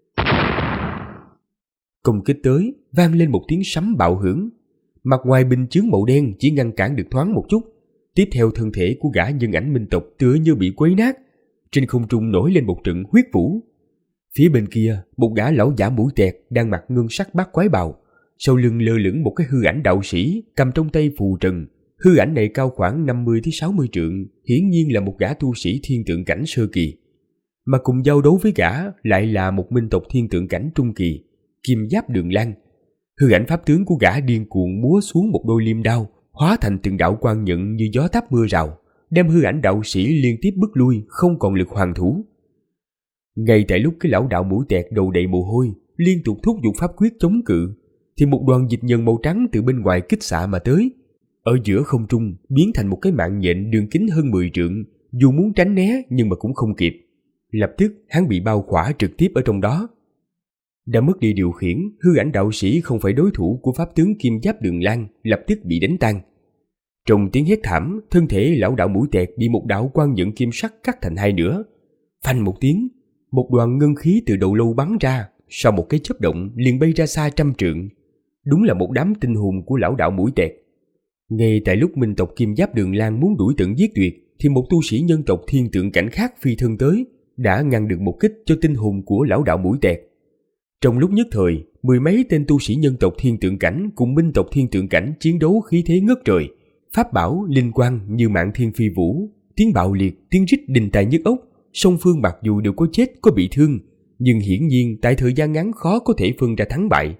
Công kích tới, vang lên một tiếng sấm bạo hưởng. Mặt ngoài bình chướng màu đen chỉ ngăn cản được thoáng một chút, tiếp theo thân thể của gã nhân ảnh minh tộc tựa như bị quấy nát. Trên không trung nổi lên một trận huyết vũ. Phía bên kia, một gã lão giả mũi tẹt đang mặc ngân sắc bát quái bào, sau lưng lơ lửng một cái hư ảnh đạo sĩ cầm trong tay phù trần. Hư ảnh này cao khoảng 50-60 trượng, hiển nhiên là một gã tu sĩ thiên tượng cảnh sơ kỳ. Mà cùng giao đấu với gã lại là một minh tộc thiên tượng cảnh trung kỳ, Kim Giáp Đường Lan. Hư ảnh pháp tướng của gã điên cuồng múa xuống một đôi liêm đao, hóa thành từng đạo quang nhận như gió táp mưa rào, đem hư ảnh đạo sĩ liên tiếp bức lui, không còn lực hoàn thủ. Ngay tại lúc cái lão đạo mũi tẹt đầu đầy mồ hôi liên tục thúc giục pháp quyết chống cự, thì một đoàn dịch nhờn màu trắng từ bên ngoài kích xạ mà tới, ở giữa không trung biến thành một cái mạng nhện đường kính hơn 10 trượng, dù muốn tránh né nhưng mà cũng không kịp. Lập tức hắn bị bao khỏa trực tiếp ở trong đó. Đã mất đi điều khiển, hư ảnh đạo sĩ không phải đối thủ của pháp tướng Kim Giáp Đường Lan, lập tức bị đánh tan. Trong tiếng hét thảm, thân thể lão đạo mũi tẹt bị một đạo quang nhận kim sắc cắt thành hai nửa. Phanh một tiếng, một đoàn ngân khí từ đầu lâu bắn ra, sau một cái chớp động liền bay ra xa 100 trượng. Đúng là một đám tinh hồn của lão đạo mũi tẹt. Ngay tại lúc minh tộc Kim Giáp Đường Lan muốn đuổi tận giết tuyệt, thì một tu sĩ nhân tộc thiên tượng cảnh khác phi thân tới, đã ngăn được một kích cho tinh hồn của lão đạo mũi tẹt. Trong lúc nhất thời, mười mấy tên tu sĩ nhân tộc thiên tượng cảnh cùng minh tộc thiên tượng cảnh chiến đấu khí thế ngất trời, pháp bảo linh quang như mạng thiên phi vũ, tiếng bạo liệt, tiếng rít đình tai nhức óc. Song phương mặc dù đều có chết có bị thương, nhưng hiển nhiên tại thời gian ngắn khó có thể phân ra thắng bại.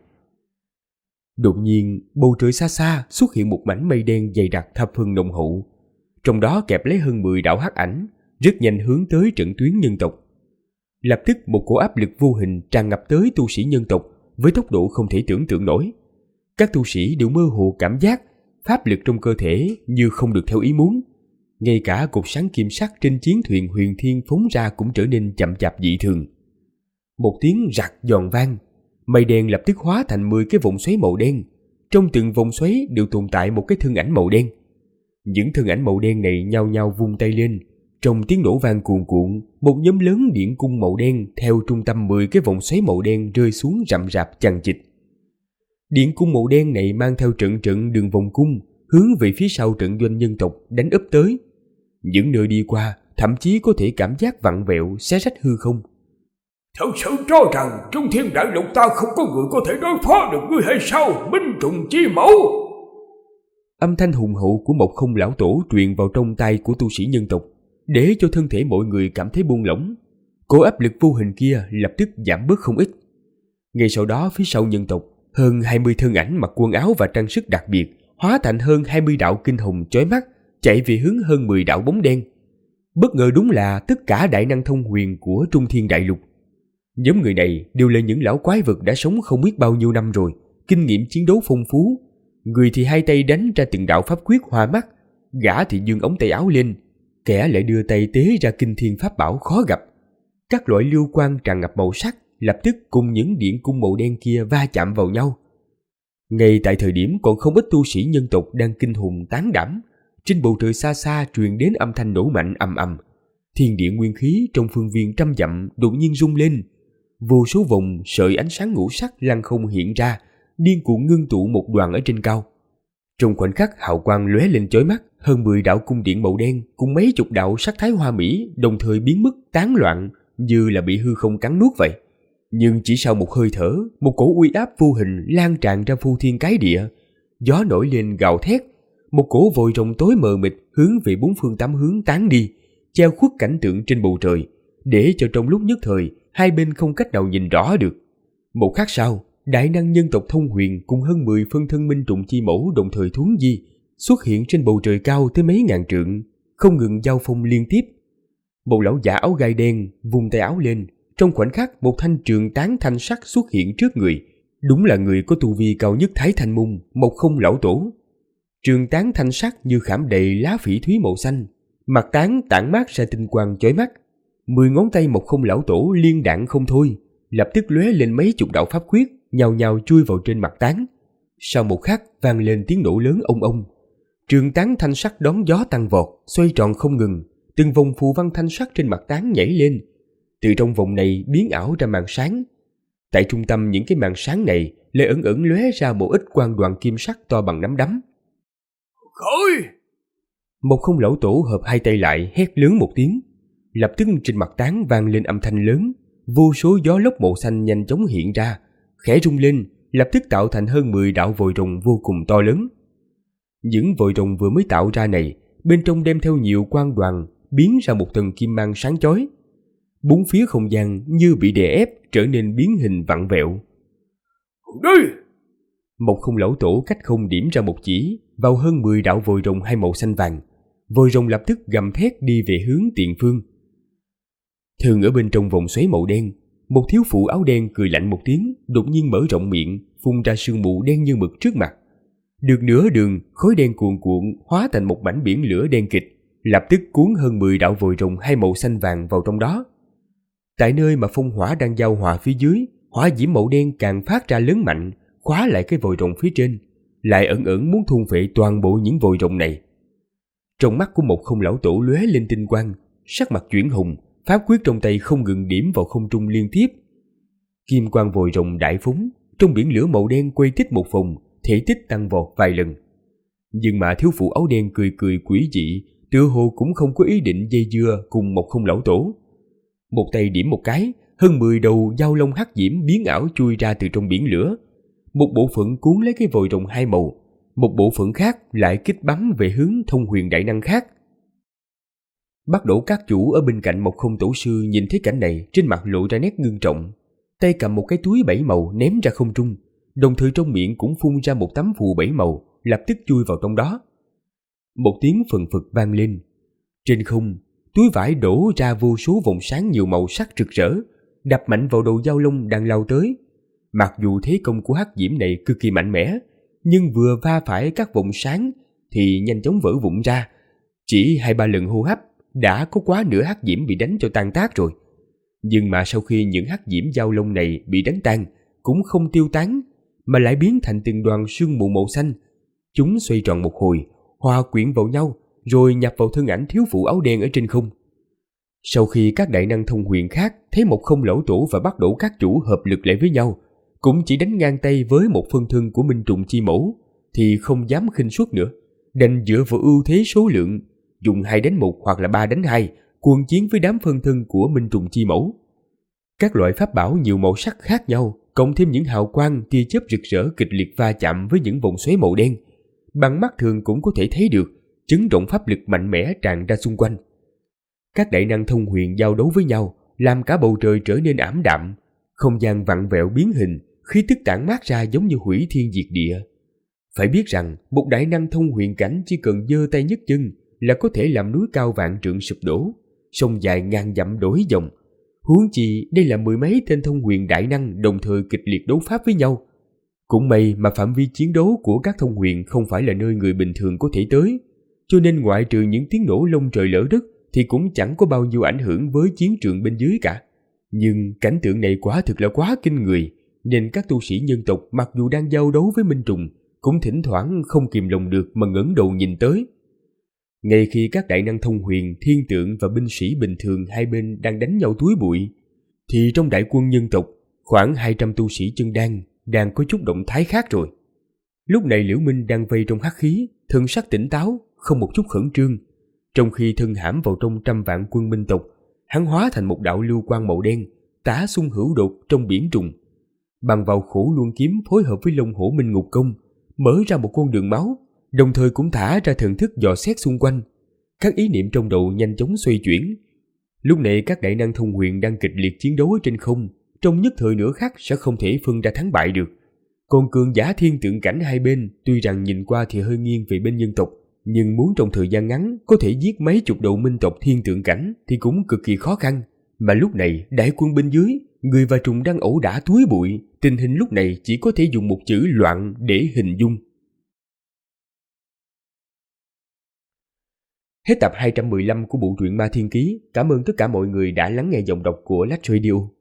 Đột nhiên, bầu trời xa xa xuất hiện một mảnh mây đen dày đặc thập phần nồng hậu, trong đó kẹp lấy hơn 10 đạo hắc ảnh, rất nhanh hướng tới trận tuyến nhân tộc. Lập tức một cổ áp lực vô hình tràn ngập tới tu sĩ nhân tộc với tốc độ không thể tưởng tượng nổi. Các tu sĩ đều mơ hồ cảm giác pháp lực trong cơ thể như không được theo ý muốn. Ngay cả cột sáng kim sắc trên chiến thuyền Huyền Thiên phóng ra cũng trở nên chậm chạp dị thường. Một tiếng rạc giòn vang, mây đen lập tức hóa thành 10 cái vòng xoáy màu đen. Trong từng vòng xoáy đều tồn tại một cái thân ảnh màu đen. Những thân ảnh màu đen này nhao nhao vung tay lên, trong tiếng nổ vang cuồn cuộn, một nhóm lớn điện cung màu đen theo trung tâm 10 cái vòng xoáy màu đen rơi xuống rậm rạp chằng chịt. Điện cung màu đen này mang theo trận trận đường vòng cung, hướng về phía sau trận doanh nhân tộc đánh úp tới. Những nơi đi qua, thậm chí có thể cảm giác vặn vẹo, xé rách hư không. Thật sự cho rằng trong thiên đại lục ta không có người có thể đối phó được ngươi hay sao, Minh Trùng Chi Mẫu? Âm thanh hùng hậu của Mộc Không lão tổ truyền vào trong tai của tu sĩ nhân tộc, để cho thân thể mọi người cảm thấy buông lỏng. Cổ áp lực vô hình kia lập tức giảm bớt không ít. Ngay sau đó phía sau nhân tộc, hơn 20 thân ảnh mặc quần áo và trang sức đặc biệt, hóa thành hơn 20 đạo kinh hồng chói mắt, chạy về hướng hơn 10 đạo bóng đen. Bất ngờ đúng là tất cả đại năng thông huyền của Trung Thiên Đại Lục. Nhóm người này đều là những lão quái vật đã sống không biết bao nhiêu năm rồi, kinh nghiệm chiến đấu phong phú. Người thì hai tay đánh ra từng đạo pháp quyết hoa mắt, gã thì giương ống tay áo lên, kẻ lại đưa tay tế ra kinh thiên pháp bảo khó gặp. Các loại lưu quang tràn ngập màu sắc lập tức cùng những điện cung màu đen kia va chạm vào nhau. Ngay tại thời điểm còn không ít tu sĩ nhân tộc đang kinh hồn tán đảm, trên bầu trời xa xa truyền đến âm thanh nổ mạnh ầm ầm. Thiên địa nguyên khí trong phương viên trăm dặm đột nhiên rung lên, vô số vòng sợi ánh sáng ngũ sắc lăng không hiện ra, điên cuồng ngưng tụ một đoàn ở trên cao. Trong khoảnh khắc hào quang lóe lên chói mắt, hơn 10 đạo cung điện màu đen cùng mấy chục đạo sắc thái hoa mỹ đồng thời biến mất tán loạn, như là bị hư không cắn nuốt vậy. Nhưng chỉ sau một hơi thở, một cổ uy áp vô hình lan tràn ra phô thiên cái địa. Gió nổi lên gào thét, một cổ vòi rồng tối mờ mịt hướng về bốn phương tám hướng tán đi, che khuất cảnh tượng trên bầu trời, để cho trong lúc nhất thời hai bên không cách nào nhìn rõ được. Một khắc sau, đại năng nhân tộc thông huyền cùng hơn 10 phân thân Minh Trùng Chi Mẫu đồng thời thuấn di, xuất hiện trên bầu trời cao tới mấy ngàn trượng, không ngừng giao phong liên tiếp. Một lão giả áo gai đen vung tay áo lên, trong khoảnh khắc một thanh trường tán thanh sắc xuất hiện trước người. Đúng là người có tu vi cao nhất Thái Thanh Môn, Mộc Không lão tổ. Trường tán thanh sắc như khảm đầy lá phỉ thúy màu xanh, mặt tán tản mát ra tinh quang chói mắt. 10 ngón tay Mộc Không lão tổ liên đạn không thôi, lập tức lóe lên mấy chục đạo pháp quyết, nhào nhào chui vào trên mặt tán. Sau một khắc vang lên tiếng nổ lớn ông ông. Trường tán thanh sắc đón gió tăng vọt, xoay tròn không ngừng, từng vòng phù văn thanh sắc trên mặt tán nhảy lên. Từ trong vòng này biến ảo ra màn sáng. Tại trung tâm những cái màn sáng này lại ẩn ẩn lóe ra một ít quang đoàn kim sắc to bằng nắm đấm. Khởi! Mộc Không lão tổ hợp hai tay lại hét lớn một tiếng. Lập tức trên mặt tán vang lên âm thanh lớn, vô số gió lốc màu xanh nhanh chóng hiện ra, khẽ rung lên, lập tức tạo thành hơn 10 đạo vòi rồng vô cùng to lớn. Những vòi rồng vừa mới tạo ra này, bên trong đem theo nhiều quang đoàn, biến ra một tầng kim mang sáng chói. Bốn phía không gian như bị đè ép trở nên biến hình vặn vẹo. Đi! Mộc Không lão tổ cách không điểm ra một chỉ vào hơn 10 đạo vòi rồng hai màu xanh vàng. Vòi rồng lập tức gầm thét đi về hướng tiền phương. Thường ở bên trong vòng xoáy màu đen, một thiếu phụ áo đen cười lạnh một tiếng, đột nhiên mở rộng miệng, phun ra sương mù đen như mực trước mặt. Được nửa đường, khói đen cuồn cuộn hóa thành một mảnh biển lửa đen kịt, lập tức cuốn hơn 10 đạo vòi rồng hai màu xanh vàng vào trong đó. Tại nơi mà phong hỏa đang giao hòa phía dưới, hỏa diễm màu đen càng phát ra lớn mạnh, khóa lại cái vòi rồng phía trên, lại ẩn ẩn muốn thôn phệ toàn bộ những vòi rồng này. Trong mắt của Mộc Không lão tổ lóe lên tinh quang, sắc mặt chuyển hùng, pháp quyết trong tay không ngừng điểm vào không trung liên tiếp. Kim quang vòi rồng đại phóng, trong biển lửa màu đen quay tích một vòng, thể tích tăng vọt vài lần. Nhưng mà thiếu phụ áo đen cười cười quỷ dị, tựa hồ cũng không có ý định dây dưa cùng một không lão tổ. Một tay điểm một cái, hơn 10 đầu dao long hắc diễm biến ảo chui ra từ trong biển lửa. Một bộ phận cuốn lấy cái vòi rồng hai màu, một bộ phận khác lại kích bắn về hướng Thông Huyền đại năng khác. Bắt Đỗ các chủ ở bên cạnh Mộc Không tổ sư nhìn thấy cảnh này, trên mặt lộ ra nét ngưng trọng, tay cầm một cái túi 7 màu ném ra không trung, đồng thời trong miệng cũng phun ra một tấm phù 7 màu, lập tức chui vào trong đó. Một tiếng phần phật vang lên. Trên không, túi vải đổ ra vô số vòng sáng nhiều màu sắc rực rỡ, đập mạnh vào đầu dao long đang lao tới. Mặc dù thế công của hắc diễm này cực kỳ mạnh mẽ, nhưng vừa va phải các vòng sáng thì nhanh chóng vỡ vụn ra. Chỉ 2-3 lần hô hấp đã có quá nửa hắc diễm bị đánh cho tan tác rồi. Nhưng mà sau khi những hắc diễm dao long này bị đánh tan, cũng không tiêu tán, mà lại biến thành từng đoàn sương mù màu xanh. Chúng xoay tròn một hồi, hòa quyện vào nhau, rồi nhập vào thân ảnh thiếu phụ áo đen ở trên không. Sau khi các đại năng thông huyền khác thấy Một Không lão tổ và Bắt Đỗ các chủ hợp lực lại với nhau, cũng chỉ đánh ngang tay với một phân thân của Minh Trùng Chi Mẫu, thì không dám khinh suất nữa, đành dựa vào ưu thế số lượng, dùng 2 đánh 1 hoặc là 3 đánh 2, cuồng chiến với đám phân thân của Minh Trùng Chi Mẫu. Các loại pháp bảo nhiều màu sắc khác nhau, cộng thêm những hào quang tia chớp rực rỡ kịch liệt va chạm với những vòng xoáy màu đen, bằng mắt thường cũng có thể thấy được chấn động pháp lực mạnh mẽ tràn ra xung quanh. Các đại năng thông huyền giao đấu với nhau, làm cả bầu trời trở nên ảm đạm, không gian vặn vẹo biến hình, khí tức tản mát ra giống như hủy thiên diệt địa. Phải biết rằng một đại năng thông huyền cảnh chỉ cần giơ tay nhấc chân là có thể làm núi cao vạn trượng sụp đổ, sông dài ngàn dặm đổi dòng. Huống chi đây là 10 mấy tên thông huyền đại năng đồng thời kịch liệt đấu pháp với nhau. Cũng may mà phạm vi chiến đấu của các thông huyền không phải là nơi người bình thường có thể tới, cho nên ngoại trừ những tiếng nổ lông trời lỡ đất thì cũng chẳng có bao nhiêu ảnh hưởng với chiến trường bên dưới cả. Nhưng cảnh tượng này quả thực là quá kinh người, nên các tu sĩ nhân tộc mặc dù đang giao đấu với Minh Trùng, cũng thỉnh thoảng không kìm lòng được mà ngẩng đầu nhìn tới. Ngay khi các đại năng thông huyền, thiên tượng và binh sĩ bình thường hai bên đang đánh nhau túi bụi, thì trong đại quân nhân tộc, khoảng 200 tu sĩ chân đan đang có chút động thái khác rồi. Lúc này Liễu Minh đang vây trong hắc khí, thân sắc tỉnh táo, không một chút khẩn trương. Trong khi thân hãm vào trong trăm vạn quân minh tộc, hắn hóa thành một đạo lưu quang màu đen, tả xung hữu đột trong biển trùng. Bằng vào khổ luân kiếm phối hợp với Long Hổ Minh Ngục Công, mở ra một con đường máu, đồng thời cũng thả ra thần thức dò xét xung quanh. Các ý niệm trong đầu nhanh chóng xoay chuyển. Lúc này các đại năng thông huyền đang kịch liệt chiến đấu ở trên không, trong nhất thời nửa khắc sẽ không thể phân ra thắng bại được. Còn cường giả thiên tượng cảnh hai bên tuy rằng nhìn qua thì hơi nghiêng về bên nhân tộc, nhưng muốn trong thời gian ngắn có thể giết mấy chục đầu minh tộc thiên tượng cảnh thì cũng cực kỳ khó khăn. Mà lúc này đại quân bên dưới, người và trùng đang ẩu đả túi bụi, tình hình lúc này chỉ có thể dùng một chữ loạn để hình dung. Hết tập 215 của bộ truyện Ma Thiên Ký. Cảm ơn tất cả mọi người đã lắng nghe giọng đọc của Lách Radio.